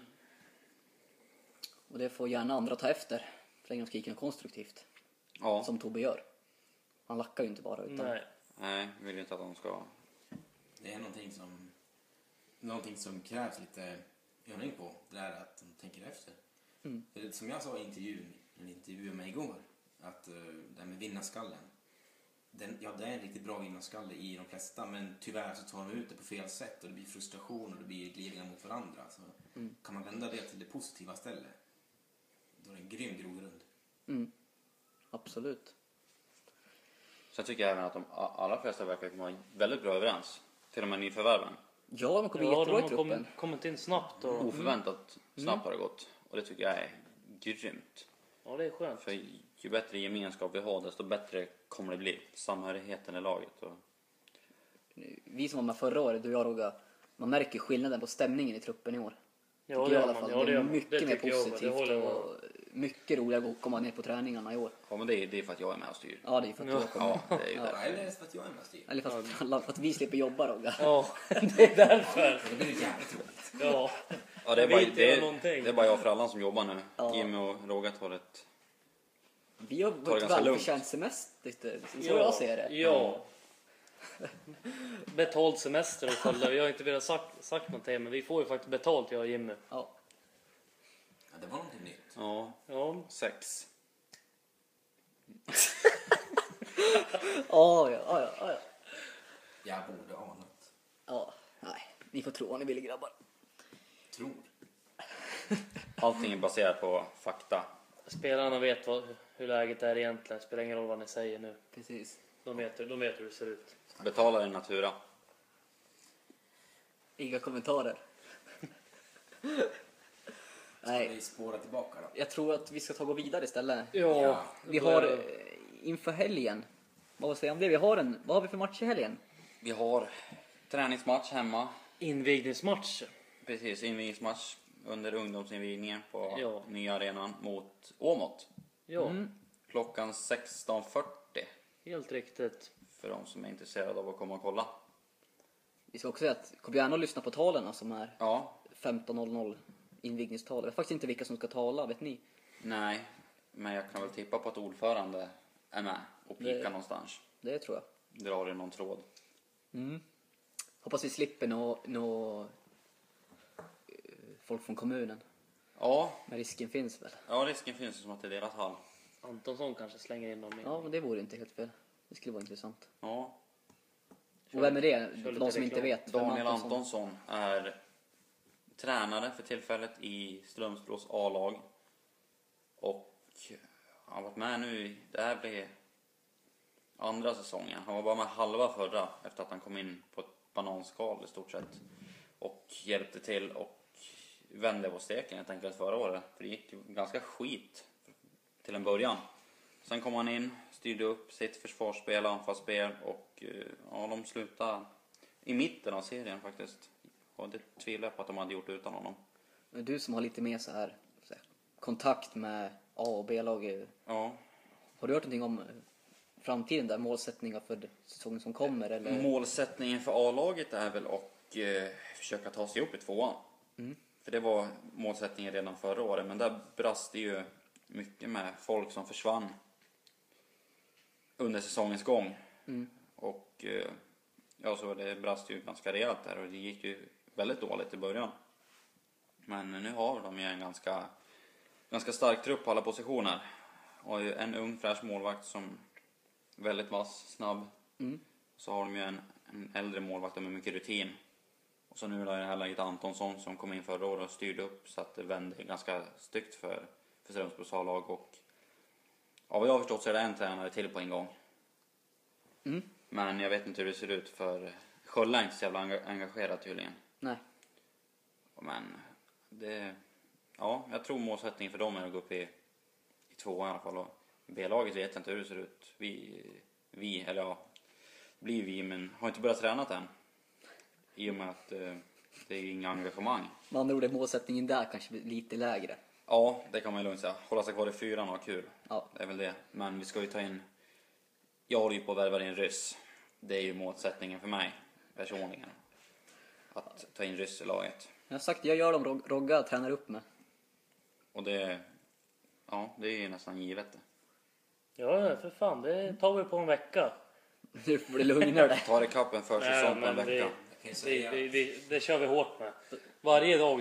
Speaker 2: Och det får gärna andra ta efter. Så länge de skriker något konstruktivt.
Speaker 6: Ja.
Speaker 2: Som Tobbe gör. Han lackar ju inte bara utan...
Speaker 5: Nej.
Speaker 6: Nej, vill ju inte att de ska...
Speaker 4: Det är någonting som någonting som krävs lite övning på. Det är att de tänker efter.
Speaker 2: Mm.
Speaker 4: För det, som jag sa i intervjun, en intervju med mig igår, att uh, det här med vinnarskallen. den, ja, det är en riktigt bra vinnarskalle i de flesta, men tyvärr så tar de ut det på fel sätt och det blir frustration och det blir glidningar mot varandra. Så
Speaker 2: Mm.
Speaker 4: kan man vända det till det positiva stället, då är det en grym grogrund.
Speaker 2: Mm. Absolut.
Speaker 6: Sen tycker jag även att de allra flesta verkar vara väldigt bra överens. Till och med nyförvärven.
Speaker 2: Ja, de kommer
Speaker 5: Ja,
Speaker 2: jättebra
Speaker 5: de
Speaker 2: i
Speaker 5: har
Speaker 2: truppen.
Speaker 5: kommit, kommit in snabbt. Och,
Speaker 6: Oförväntat snabbt har det gått. Och det tycker jag är grymt.
Speaker 5: ja, det är skönt.
Speaker 6: För ju bättre gemenskap vi har, desto bättre kommer det bli. Samhörigheten i laget. Och...
Speaker 2: Vi som var med förra året, du och jag, Rogga, man märker skillnaden på stämningen i truppen i år.
Speaker 5: Ja,
Speaker 2: Tycker
Speaker 5: det
Speaker 2: jag i
Speaker 5: gör
Speaker 2: alla
Speaker 5: man.
Speaker 2: fall.
Speaker 5: Ja,
Speaker 2: det
Speaker 5: det
Speaker 2: är
Speaker 5: gör man.
Speaker 2: mycket
Speaker 5: Det
Speaker 2: mer
Speaker 5: tycker jag med. Det
Speaker 2: positivt
Speaker 5: håller jag
Speaker 2: och mycket roligare att komma ner på träningarna i år.
Speaker 6: Ja, men det är, det är för att jag är med och styr.
Speaker 2: Ja, det är för att
Speaker 5: Ja.
Speaker 2: jag kommer.
Speaker 6: Ja, det är ju
Speaker 2: Ja.
Speaker 6: därför.
Speaker 4: Eller för att jag är med och styr.
Speaker 2: Eller för att, för att vi slipper jobba, Rogga.
Speaker 5: Ja, det är därför.
Speaker 4: Det blir jävligt roligt.
Speaker 5: Ja.
Speaker 6: Ja, det är,
Speaker 5: Jag
Speaker 6: bara,
Speaker 5: vill inte
Speaker 6: det,
Speaker 5: göra
Speaker 6: är,
Speaker 5: någonting.
Speaker 6: det är bara jag för alla som jobbar nu.
Speaker 2: Ja.
Speaker 6: Jimmy och Roger tar ett...
Speaker 2: Vi har
Speaker 6: det
Speaker 2: varit
Speaker 6: ganska
Speaker 2: välförtjänt semester. Så
Speaker 5: Ja,
Speaker 2: jag ser det.
Speaker 5: Ja. Betald semester och kolla. Vi har inte velat sagt, sagt någonting, men vi får ju faktiskt betalt, jag och Jimmy.
Speaker 2: Ja.
Speaker 4: Ja, det var någonting nytt.
Speaker 6: Ja,
Speaker 5: Ja.
Speaker 6: sex.
Speaker 2: Ja, ja, ja, ja.
Speaker 4: Jag borde anat.
Speaker 2: Ja, nej. Ni får tro vad ni vill, grabbar.
Speaker 4: Tror.
Speaker 6: Allting är baserat på fakta.
Speaker 5: Spelarna vet vad, hur läget är egentligen. Spelar ingen roll vad ni säger nu.
Speaker 2: Precis.
Speaker 5: De vet, de vet hur det ser ut.
Speaker 6: Betalar i natura.
Speaker 2: Inga kommentarer. Nej,
Speaker 4: Vi spårar tillbaka då.
Speaker 2: jag tror att vi ska ta och gå vidare istället.
Speaker 5: Ja,
Speaker 2: Vi har eh, inför helgen. Vad säger jag om det? Vi har en, vad har vi för match i helgen?
Speaker 6: Vi har träningsmatch hemma.
Speaker 5: invigningsmatch.
Speaker 6: Precis, invigningsmatch under ungdomsinvigningen på
Speaker 5: Ja.
Speaker 6: nya arenan mot Åmåt.
Speaker 5: Ja,
Speaker 2: Mm.
Speaker 6: Klockan sexton fyrtio
Speaker 5: helt riktigt.
Speaker 6: för de som är intresserade av att komma och kolla.
Speaker 2: Vi ska också säga att kom gärna och lyssna på talen som är
Speaker 6: Ja,
Speaker 2: femton noll noll invigningstal. Jag vet faktiskt inte vilka som ska tala, vet ni?
Speaker 6: nej, men jag kan väl tippa på att ordförande är med och pikar
Speaker 2: Det-
Speaker 6: någonstans.
Speaker 2: Det tror jag.
Speaker 6: Drar i någon tråd.
Speaker 2: Mm. Hoppas vi slipper nå, nå eh, folk från kommunen.
Speaker 6: Ja,
Speaker 2: Men risken finns väl.
Speaker 6: ja risken finns som att det är deras hall.
Speaker 5: Antonsson kanske slänger in dem.
Speaker 2: Ja, men det vore inte helt fel. Det skulle vara intressant.
Speaker 6: Ja,
Speaker 2: Och vem är det?
Speaker 5: kör
Speaker 2: För
Speaker 5: lite
Speaker 2: de som inte
Speaker 5: reklam.
Speaker 2: vet. Vem
Speaker 6: Daniel
Speaker 2: Antonsson?
Speaker 6: Antonsson är tränare för tillfället i Strömsbros A-lag. Och han har varit med nu, i- det här blir andra säsongen. Han var bara med halva förra efter att han kom in på ett bananskal i stort sett. Och hjälpte till och vände på steken helt enkelt förra året. För det gick ju ganska skit till en början. Sen kom han in, styrde upp sitt försvarsspel, anfallsspel och eh, ja, de slutade i mitten av serien faktiskt. Och det tvivlar jag på att de hade gjort utan honom.
Speaker 2: Men du som har lite mer så här, så här kontakt med A och B-lag. eh,
Speaker 6: Ja,
Speaker 2: Har du hört någonting om eh, framtiden där? Målsättningar för säsongen som kommer? Eller?
Speaker 6: målsättningen för A-laget är väl att eh, försöka ta sig upp i tvåan.
Speaker 2: Mm.
Speaker 6: För det var målsättningen redan förra året, men där brast det ju mycket med folk som försvann under säsongens gång.
Speaker 2: Mm.
Speaker 6: Och eh, ja, så det brast ju ganska rejält där och det gick ju väldigt dåligt i början. Men nu har de ju en ganska, ganska stark trupp på alla positioner. Och ju en ung fräsch målvakt som är väldigt vass, snabb.
Speaker 2: Mm.
Speaker 6: Så har de ju en, en äldre målvakt med mycket rutin. Och så nu är det här laget Antonsson som kom in förra året och styrde upp så att det vände ganska styggt för, för Strömsbros A-lag. Och ja, vad jag har förstått så är det en tränare till på en gång.
Speaker 2: Mm.
Speaker 6: Men jag vet inte hur det ser ut för Skölla är inte så jävla enga- engagerad tydligen.
Speaker 2: Nej.
Speaker 6: Men det, ja, jag tror målsättningen för dem är att gå upp i, i två i alla fall. Och B-laget vet jag inte hur det ser ut. Vi, vi eller ja, blir vi, men har inte börjat träna än. I och med att eh, det är inga engagemang.
Speaker 2: Med andra ord är målsättningen där kanske blir lite lägre.
Speaker 6: Ja, det kan man ju lugnt säga. Hålla sig kvar i fyran och ha kul.
Speaker 2: Ja.
Speaker 6: Det är väl det. Men vi ska ju ta in... Jag håller ju på att värva in ryss. Det är ju målsättningen för mig personligen. Att ta in ryss i laget.
Speaker 2: Jag har sagt, jag gör dem Rog- Rogga tränar upp med.
Speaker 6: Och det... Ja, det är ju nästan givet det.
Speaker 5: Ja, för fan. Det tar vi på en vecka.
Speaker 2: Nu får du lugna dig.
Speaker 6: Tar i kapp en försäsong på en
Speaker 5: men
Speaker 6: vecka.
Speaker 5: vi, vi, vi, vi, det kör vi hårt med. Varje dag nu.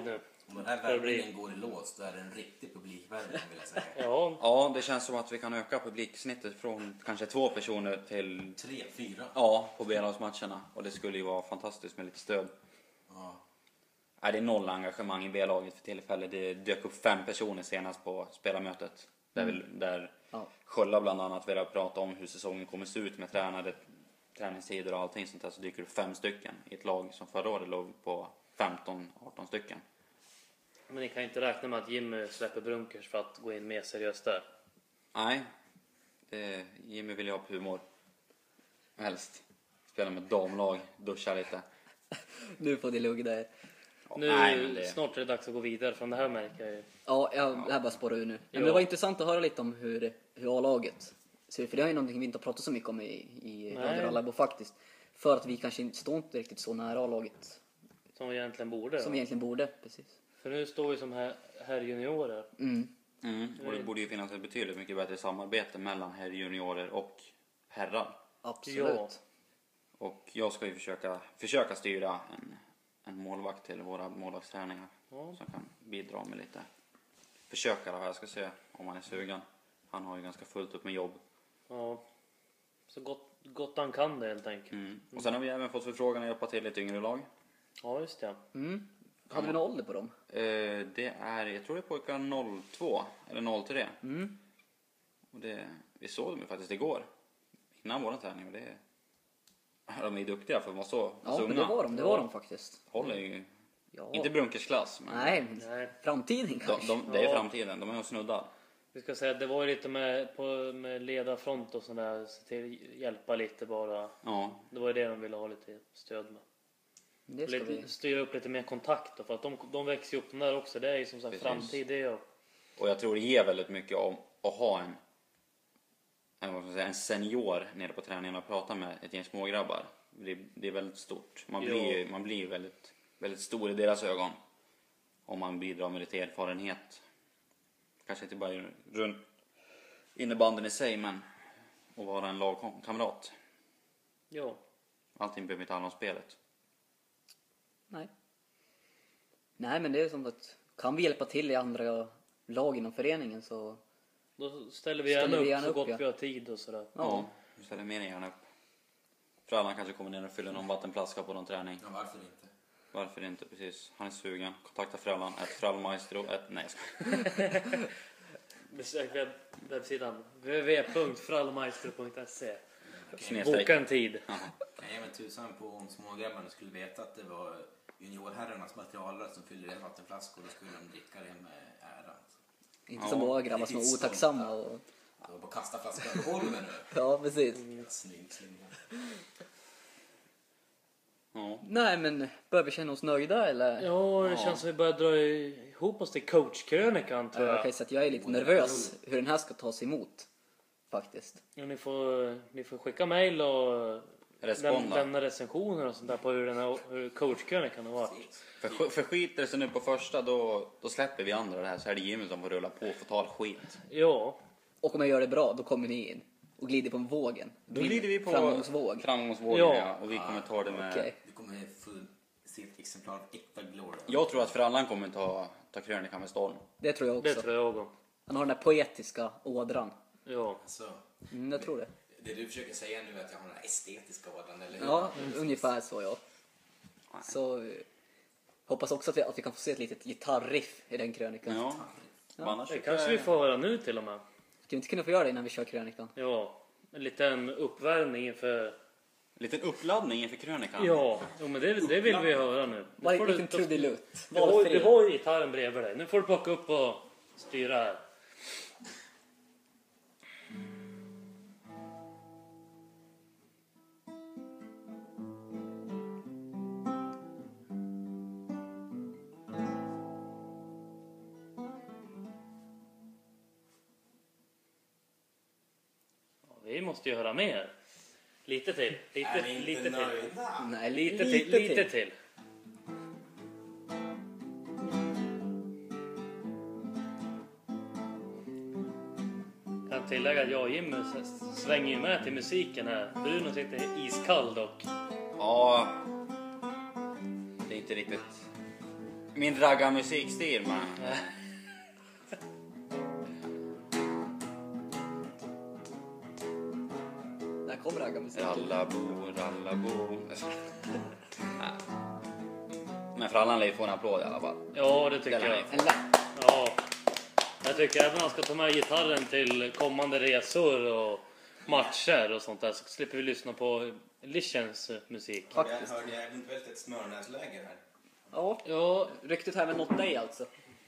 Speaker 4: Om den här värvningen går i lås, då är det en riktig publikvärvning, vill jag säga.
Speaker 5: Ja,
Speaker 6: Ja, det känns som att vi kan öka publiksnittet från kanske två personer till
Speaker 4: Tre, fyra.
Speaker 6: ja, på B-lagsmatcherna. Och det skulle ju vara fantastiskt med lite stöd.
Speaker 4: Ja.
Speaker 6: Nej, det är noll engagemang i B-laget för tillfället. Det dök upp fem personer senast på spelarmötet. Där, vi, där
Speaker 2: Ja.
Speaker 6: Skölla bland annat ville prata om hur säsongen kommer se ut med tränade träningstider och allting sånt där. Så dyker det upp fem stycken i ett lag som förra året låg på femton arton stycken.
Speaker 5: men ni kan inte räkna med att Jimmy släpper Brunkers för att gå in mer seriöst där.
Speaker 6: Nej, det, Jimmy vill ju ha på humor. Helst spela med damlag, duscha lite.
Speaker 2: Nu får det lugna er.
Speaker 6: Ja,
Speaker 5: Nu
Speaker 6: nej, men det,
Speaker 5: snart är det dags att gå vidare från det här märker jag ju.
Speaker 2: Ja, jag, det här bara spårar ur nu. Men
Speaker 5: Ja.
Speaker 2: det var intressant att höra lite om hur, hur A-laget ser ut. För det är ju någonting vi inte har pratat så mycket om i, i
Speaker 5: Nej.
Speaker 2: Radio Rallarbo faktiskt. För att vi kanske inte står inte riktigt så nära A-laget
Speaker 5: Som vi egentligen borde.
Speaker 2: som
Speaker 5: va?
Speaker 2: vi egentligen borde. Precis.
Speaker 5: För nu står vi som här, här juniorer.
Speaker 2: Mm.
Speaker 6: mm, och det borde ju finnas ett betydligt mycket bättre samarbete mellan herr juniorer och herrar.
Speaker 2: Absolut.
Speaker 5: Ja.
Speaker 6: Och jag ska ju försöka, försöka styra en, en målvakt till våra målvaktsträningar.
Speaker 5: Ja.
Speaker 6: Som kan bidra med lite. Försöka det här, jag ska se om han är sugen. Han har ju ganska fullt upp med jobb.
Speaker 5: Ja. Så gott, gott han kan det helt enkelt.
Speaker 6: Mm. Och sen har vi även fått förfrågan att hjälpa till ett yngre lag.
Speaker 5: Ja, just det.
Speaker 2: Mm. Hade vi någon ålder på dem?
Speaker 6: Eh, det är, jag tror det är pojkar noll två eller noll tre.
Speaker 2: Mm.
Speaker 6: Och det, vi såg dem ju faktiskt igår. Innan våran träning. Och det, de är ju duktiga för att vara så,
Speaker 2: Ja,
Speaker 6: så
Speaker 2: men
Speaker 6: unga.
Speaker 2: det var de. Det var de faktiskt.
Speaker 6: Håller ju,
Speaker 2: Ja.
Speaker 6: inte Brunkersklass, men
Speaker 2: Nej, men
Speaker 5: Nej.
Speaker 2: framtiden
Speaker 6: de,
Speaker 2: kanske.
Speaker 6: de, det är
Speaker 5: Ja.
Speaker 6: framtiden. De är och snuddar.
Speaker 5: Vi ska säga att det var ju lite med, på, med ledarfront och sådär. Så till hjälpa lite bara.
Speaker 6: Ja,
Speaker 5: Det var ju det de ville ha lite stöd med.
Speaker 2: Det ska
Speaker 5: Lite,
Speaker 2: vi...
Speaker 5: styra upp lite mer kontakt då, för att de, de växer ju upp de där också. Det är ju som sagt
Speaker 6: Precis.
Speaker 5: framtid det är.
Speaker 6: och jag tror det ger väldigt mycket om att ha en, en, vad ska man säga, en senior nere på träningen och prata med ett gäng smågrabbar. Det, det är väldigt stort. Man
Speaker 5: Ja.
Speaker 6: blir, man blir väldigt, väldigt stor i deras ögon. Om man bidrar med lite erfarenhet. Kanske inte bara runt innebanden i sig, men att vara en lagkamrat.
Speaker 5: Ja.
Speaker 6: Allting behöver inte handla om spelet.
Speaker 2: Nej. Nej, men det är som att kan vi hjälpa till i andra lag inom föreningen så...
Speaker 5: Då ställer vi
Speaker 2: Ställer
Speaker 5: gärna
Speaker 2: vi
Speaker 5: upp
Speaker 2: gärna
Speaker 5: så
Speaker 2: upp,
Speaker 5: gott
Speaker 2: ja.
Speaker 5: vi har tid och sådär.
Speaker 6: Ja, vi ställer mer än gärna upp. Frallan kanske kommer ner och fyller någon vattenflaska på någon träning.
Speaker 4: Ja, varför inte?
Speaker 6: Varför inte, precis. Han är sugen. Kontakta Frallan. Ett Frallmaestro. Ett... Nej, jag skojar.
Speaker 5: Besök webb, webbsidan w w w punkt frallmeister punkt se.
Speaker 6: Snedstreck.
Speaker 5: Boka en tid.
Speaker 6: Jaha.
Speaker 4: Kan jag ge mig tusan på om smågrabbarna skulle veta att det var juniorherrarnas materialare som fyller en vattenflaska, och då skulle de dricka det med ära.
Speaker 2: Inte
Speaker 6: Ja,
Speaker 2: som bara grabbar som är
Speaker 4: riktigt
Speaker 2: otacksamma och...
Speaker 4: Det var bara att kasta flaskan på golvet nu.
Speaker 2: Ja, precis.
Speaker 4: Snygg, snygg.
Speaker 6: Ja.
Speaker 2: Nej, men börjar vi känna oss nöjda eller?
Speaker 5: Ja, det känns som vi börjar dra ihop oss till coachkrönikan tror
Speaker 2: Jag
Speaker 5: jag.
Speaker 2: kan ju säga att jag är lite nervös hur den här ska tas emot. Faktiskt.
Speaker 5: Ja, ni, får, ni får skicka mejl och
Speaker 6: Responda.
Speaker 5: läm, lämna recensioner och sånt där på hur, den här, hur coachkrönikan har varit.
Speaker 6: För, för skiter det sig nu på första, då, då släpper vi andra det här. Så är det Jimmy som får rulla på och få tal skit.
Speaker 5: Ja,
Speaker 2: Och om jag gör det bra, då kommer ni in och glider på vågen.
Speaker 6: Då glider vi på
Speaker 2: framgångsvåg.
Speaker 6: framgångsvågen,
Speaker 5: Ja.
Speaker 6: ja. Och vi kommer ta det med...
Speaker 2: Okej.
Speaker 4: Du kommer få se ett exemplar av äkta glory.
Speaker 6: Jag tror att Frallan kommer ta, ta krönikan med storm.
Speaker 2: Det tror jag
Speaker 5: det
Speaker 2: också.
Speaker 5: tror jag också.
Speaker 2: Han har den där poetiska ådran.
Speaker 5: Ja.
Speaker 4: Alltså,
Speaker 2: Mm, jag tror det.
Speaker 4: det du försöker säga nu är att jag har den här estetiska ådran, eller hur?
Speaker 2: Ja, ungefär så ja. Så eh, hoppas också att vi, att vi kan få se ett litet gitarriff i den krönikan.
Speaker 6: Ja.
Speaker 2: Ja.
Speaker 6: Annars
Speaker 5: Det
Speaker 6: tycker
Speaker 5: kanske
Speaker 6: jag-
Speaker 5: vi får höra nu till och med.
Speaker 2: Ska vi inte kunna få göra det innan vi kör krönikan?
Speaker 5: Ja, en liten uppvärmning inför...
Speaker 6: Liten uppladdning inför krönikan.
Speaker 5: Ja, jo, men det, det vill vi höra nu. Nu
Speaker 2: Bara
Speaker 5: får
Speaker 2: en liten
Speaker 5: du-
Speaker 2: trudelutt.
Speaker 5: Du har,
Speaker 2: Valfri.
Speaker 5: du har ju gitarren bredvid dig. Nu får du plocka upp och styra här. Ja, vi måste ju höra mer. Lite till. Lite,
Speaker 4: Är ni inte
Speaker 5: lite till.
Speaker 4: nöjda?
Speaker 2: Nej,
Speaker 5: Lite, till. Lite till. Kan tillägga att jag och Jimmy s- svänger ju med till musiken här. Bruno sitter iskall dock.
Speaker 6: Ja. Det är inte riktigt min raggarmusikstil man.
Speaker 2: Där kommer raggarmusiken.
Speaker 6: Rallabo, rallabo. Men Frallan lär ju få en applåd i alla fall.
Speaker 5: Ja, det tycker
Speaker 6: Den är
Speaker 5: jag.
Speaker 6: fin.
Speaker 2: En lapp.
Speaker 5: Ja. Jag tycker även att han ska ta med gitarren till kommande resor och matcher och sånt där. Så slipper vi lyssna på Lichens musik.
Speaker 4: Jag hörde eventuellt ett smörnäsläger här.
Speaker 2: Ja,
Speaker 5: Ja,
Speaker 2: ryktet här med nått dig alltså.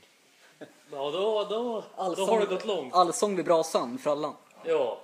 Speaker 5: ja då, då,
Speaker 2: Allsång-
Speaker 5: då har det gått långt.
Speaker 2: Allsång vid brasan, Frallan.
Speaker 5: Ja.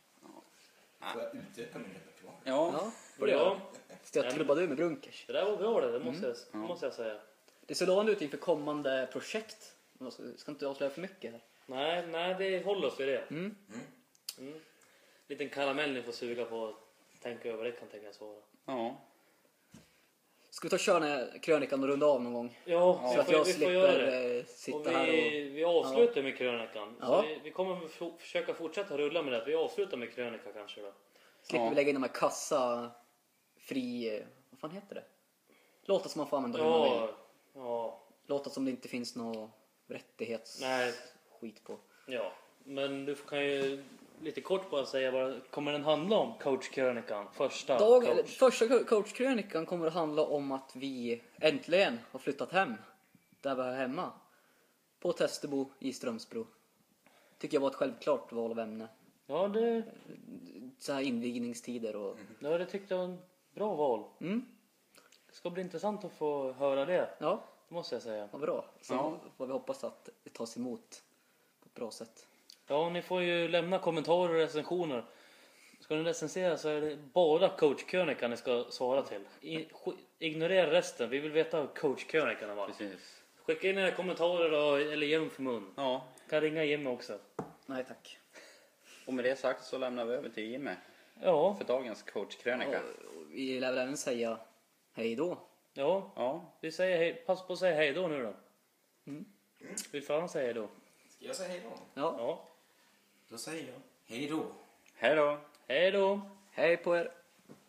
Speaker 4: Får jag utöka min repertoar?
Speaker 6: Ja.
Speaker 2: Ja, får du
Speaker 5: Ja.
Speaker 2: göra. Stötklubbade du med Brunkers.
Speaker 5: Det där var bra det, det måste, jag, det måste jag säga.
Speaker 2: Det ser lovande ut inför kommande projekt. Jag ska, ska inte avslöja för mycket här.
Speaker 5: Nej, nej, det håller oss vid det.
Speaker 2: Mm.
Speaker 5: Mm. Liten karamell ni får suga på och tänka över det kan tänkas vara.
Speaker 6: Ja.
Speaker 2: Ska vi ta och köra den här krönikan och runda av någon gång?
Speaker 5: Ja,
Speaker 2: Så
Speaker 5: vi
Speaker 2: att
Speaker 5: får,
Speaker 2: jag
Speaker 5: vi får
Speaker 2: slipper
Speaker 5: göra det.
Speaker 2: eh, sitta
Speaker 5: Och vi,
Speaker 2: här och...
Speaker 5: vi avslutar med krönikan.
Speaker 2: Ja.
Speaker 5: Så vi, vi kommer f- försöka fortsätta rulla med det. Vi avslutar med krönika kanske då.
Speaker 2: Slipper
Speaker 6: Ja.
Speaker 2: vi lägga in de här kassa... Fri... eh, Vad fan heter det? Låta som man får använda hur man
Speaker 5: Ja,
Speaker 2: vill.
Speaker 5: ja,
Speaker 2: Låta som det inte finns någon rättighets...
Speaker 5: nej,
Speaker 2: skit på.
Speaker 5: ja. Men du kan ju lite kort bara säga vad kommer den handla om, coachkrönikan? Första
Speaker 2: Dag,
Speaker 5: coach.
Speaker 2: eller, första co- coachkrönikan kommer att handla om att vi äntligen har flyttat hem. Där vi är hemma. På Testebo i Strömsbro. Tycker jag var ett självklart val av ämne.
Speaker 5: Ja, det,
Speaker 2: Så här invigningstider och...
Speaker 5: ja, det tyckte jag var en bra val.
Speaker 2: Mm,
Speaker 5: Det ska bli intressant att få höra det,
Speaker 2: ja,
Speaker 5: det måste jag säga.
Speaker 2: vad bra. Så
Speaker 6: Ja.
Speaker 2: får vi hoppas att det tas emot på ett bra sätt.
Speaker 5: Ja, ni får ju lämna kommentarer och recensioner. Ska ni recensera så är det bara coachkrönikan ni ska svara till. I, sk- ignorera resten, vi vill veta hur coachkrönikan har varit.
Speaker 6: Precis.
Speaker 5: Skicka in era kommentarer då, eller ge dem för mun.
Speaker 6: Ja.
Speaker 5: Kan ringa Jimmy också.
Speaker 2: Nej tack.
Speaker 6: Och med det sagt så lämnar vi över till Jimmy
Speaker 5: Ja,
Speaker 6: för dagens coachkrönika.
Speaker 2: Och vi lär väl även säga hej då.
Speaker 5: ja.
Speaker 6: Ja.
Speaker 5: Vi säger hej, pass på att säga hej då nu då.
Speaker 2: Mm.
Speaker 5: Vill fan säga hej då?
Speaker 4: Ska jag säga hej då?
Speaker 2: Ja,
Speaker 5: Ja.
Speaker 4: Då säger jag hej då.
Speaker 6: Hej då.
Speaker 5: Hej då.
Speaker 2: hej på er.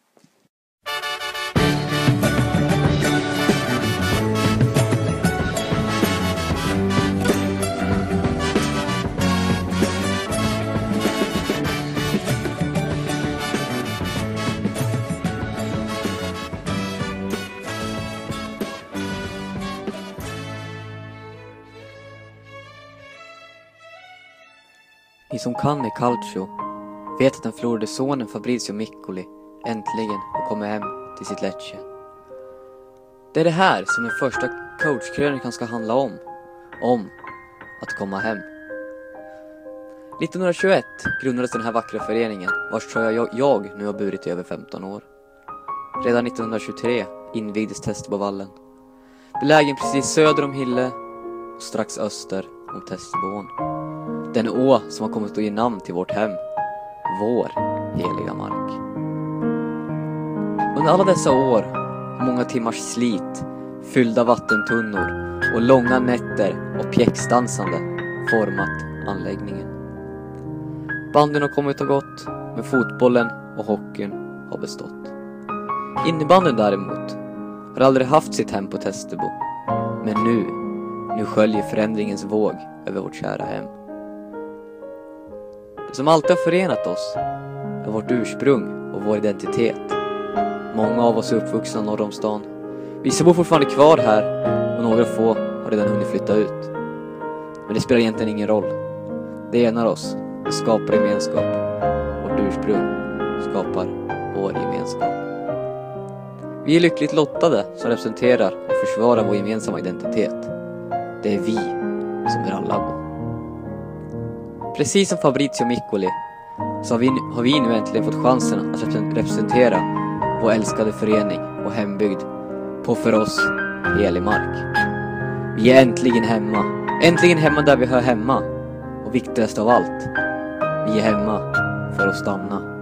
Speaker 2: Ni som kan i calcio vet att den förlorade sonen Fabrizio Miccoli äntligen har kommit hem till sitt Lecce. Det är det här som den första coachkrönikan ska handla om. Om att komma hem. nittonhundratjugoett grundades den här vackra föreningen vars tröja jag, jag nu har burit i över femton år. Redan nittonhundratjugotre invigdes Testebovallen. Belägen precis söder om Hille och strax öster om Testeboån. Den å som har kommit att ge namn till vårt hem. Vår heliga mark. Under alla dessa år har många timmars slit, fyllda vattentunnor och långa nätter och pjäxdansande format anläggningen. Banden har kommit och gått, men fotbollen och hockeyn har bestått. Innebanden däremot har aldrig haft sitt hem på Testebo. Men nu, nu sköljer förändringens våg över vårt kära hem. Det som alltid har förenat oss är vårt ursprung och vår identitet. Många av oss är uppvuxna norr om stan. Vissa bor fortfarande kvar här och några få har redan hunnit flytta ut. Men det spelar egentligen ingen roll. Det enar oss, det skapar gemenskap. Vårt ursprung skapar vår gemenskap. Vi är lyckligt lottade som representerar och försvarar vår gemensamma identitet. Det är vi som är Rallabo. Precis som Fabrizio Miccoli så har vi, har vi nu äntligen fått chansen att representera vår älskade förening och hembygd på för oss helig mark. Vi är äntligen hemma. Äntligen hemma där vi hör hemma. Och viktigast av allt, vi är hemma för att stanna.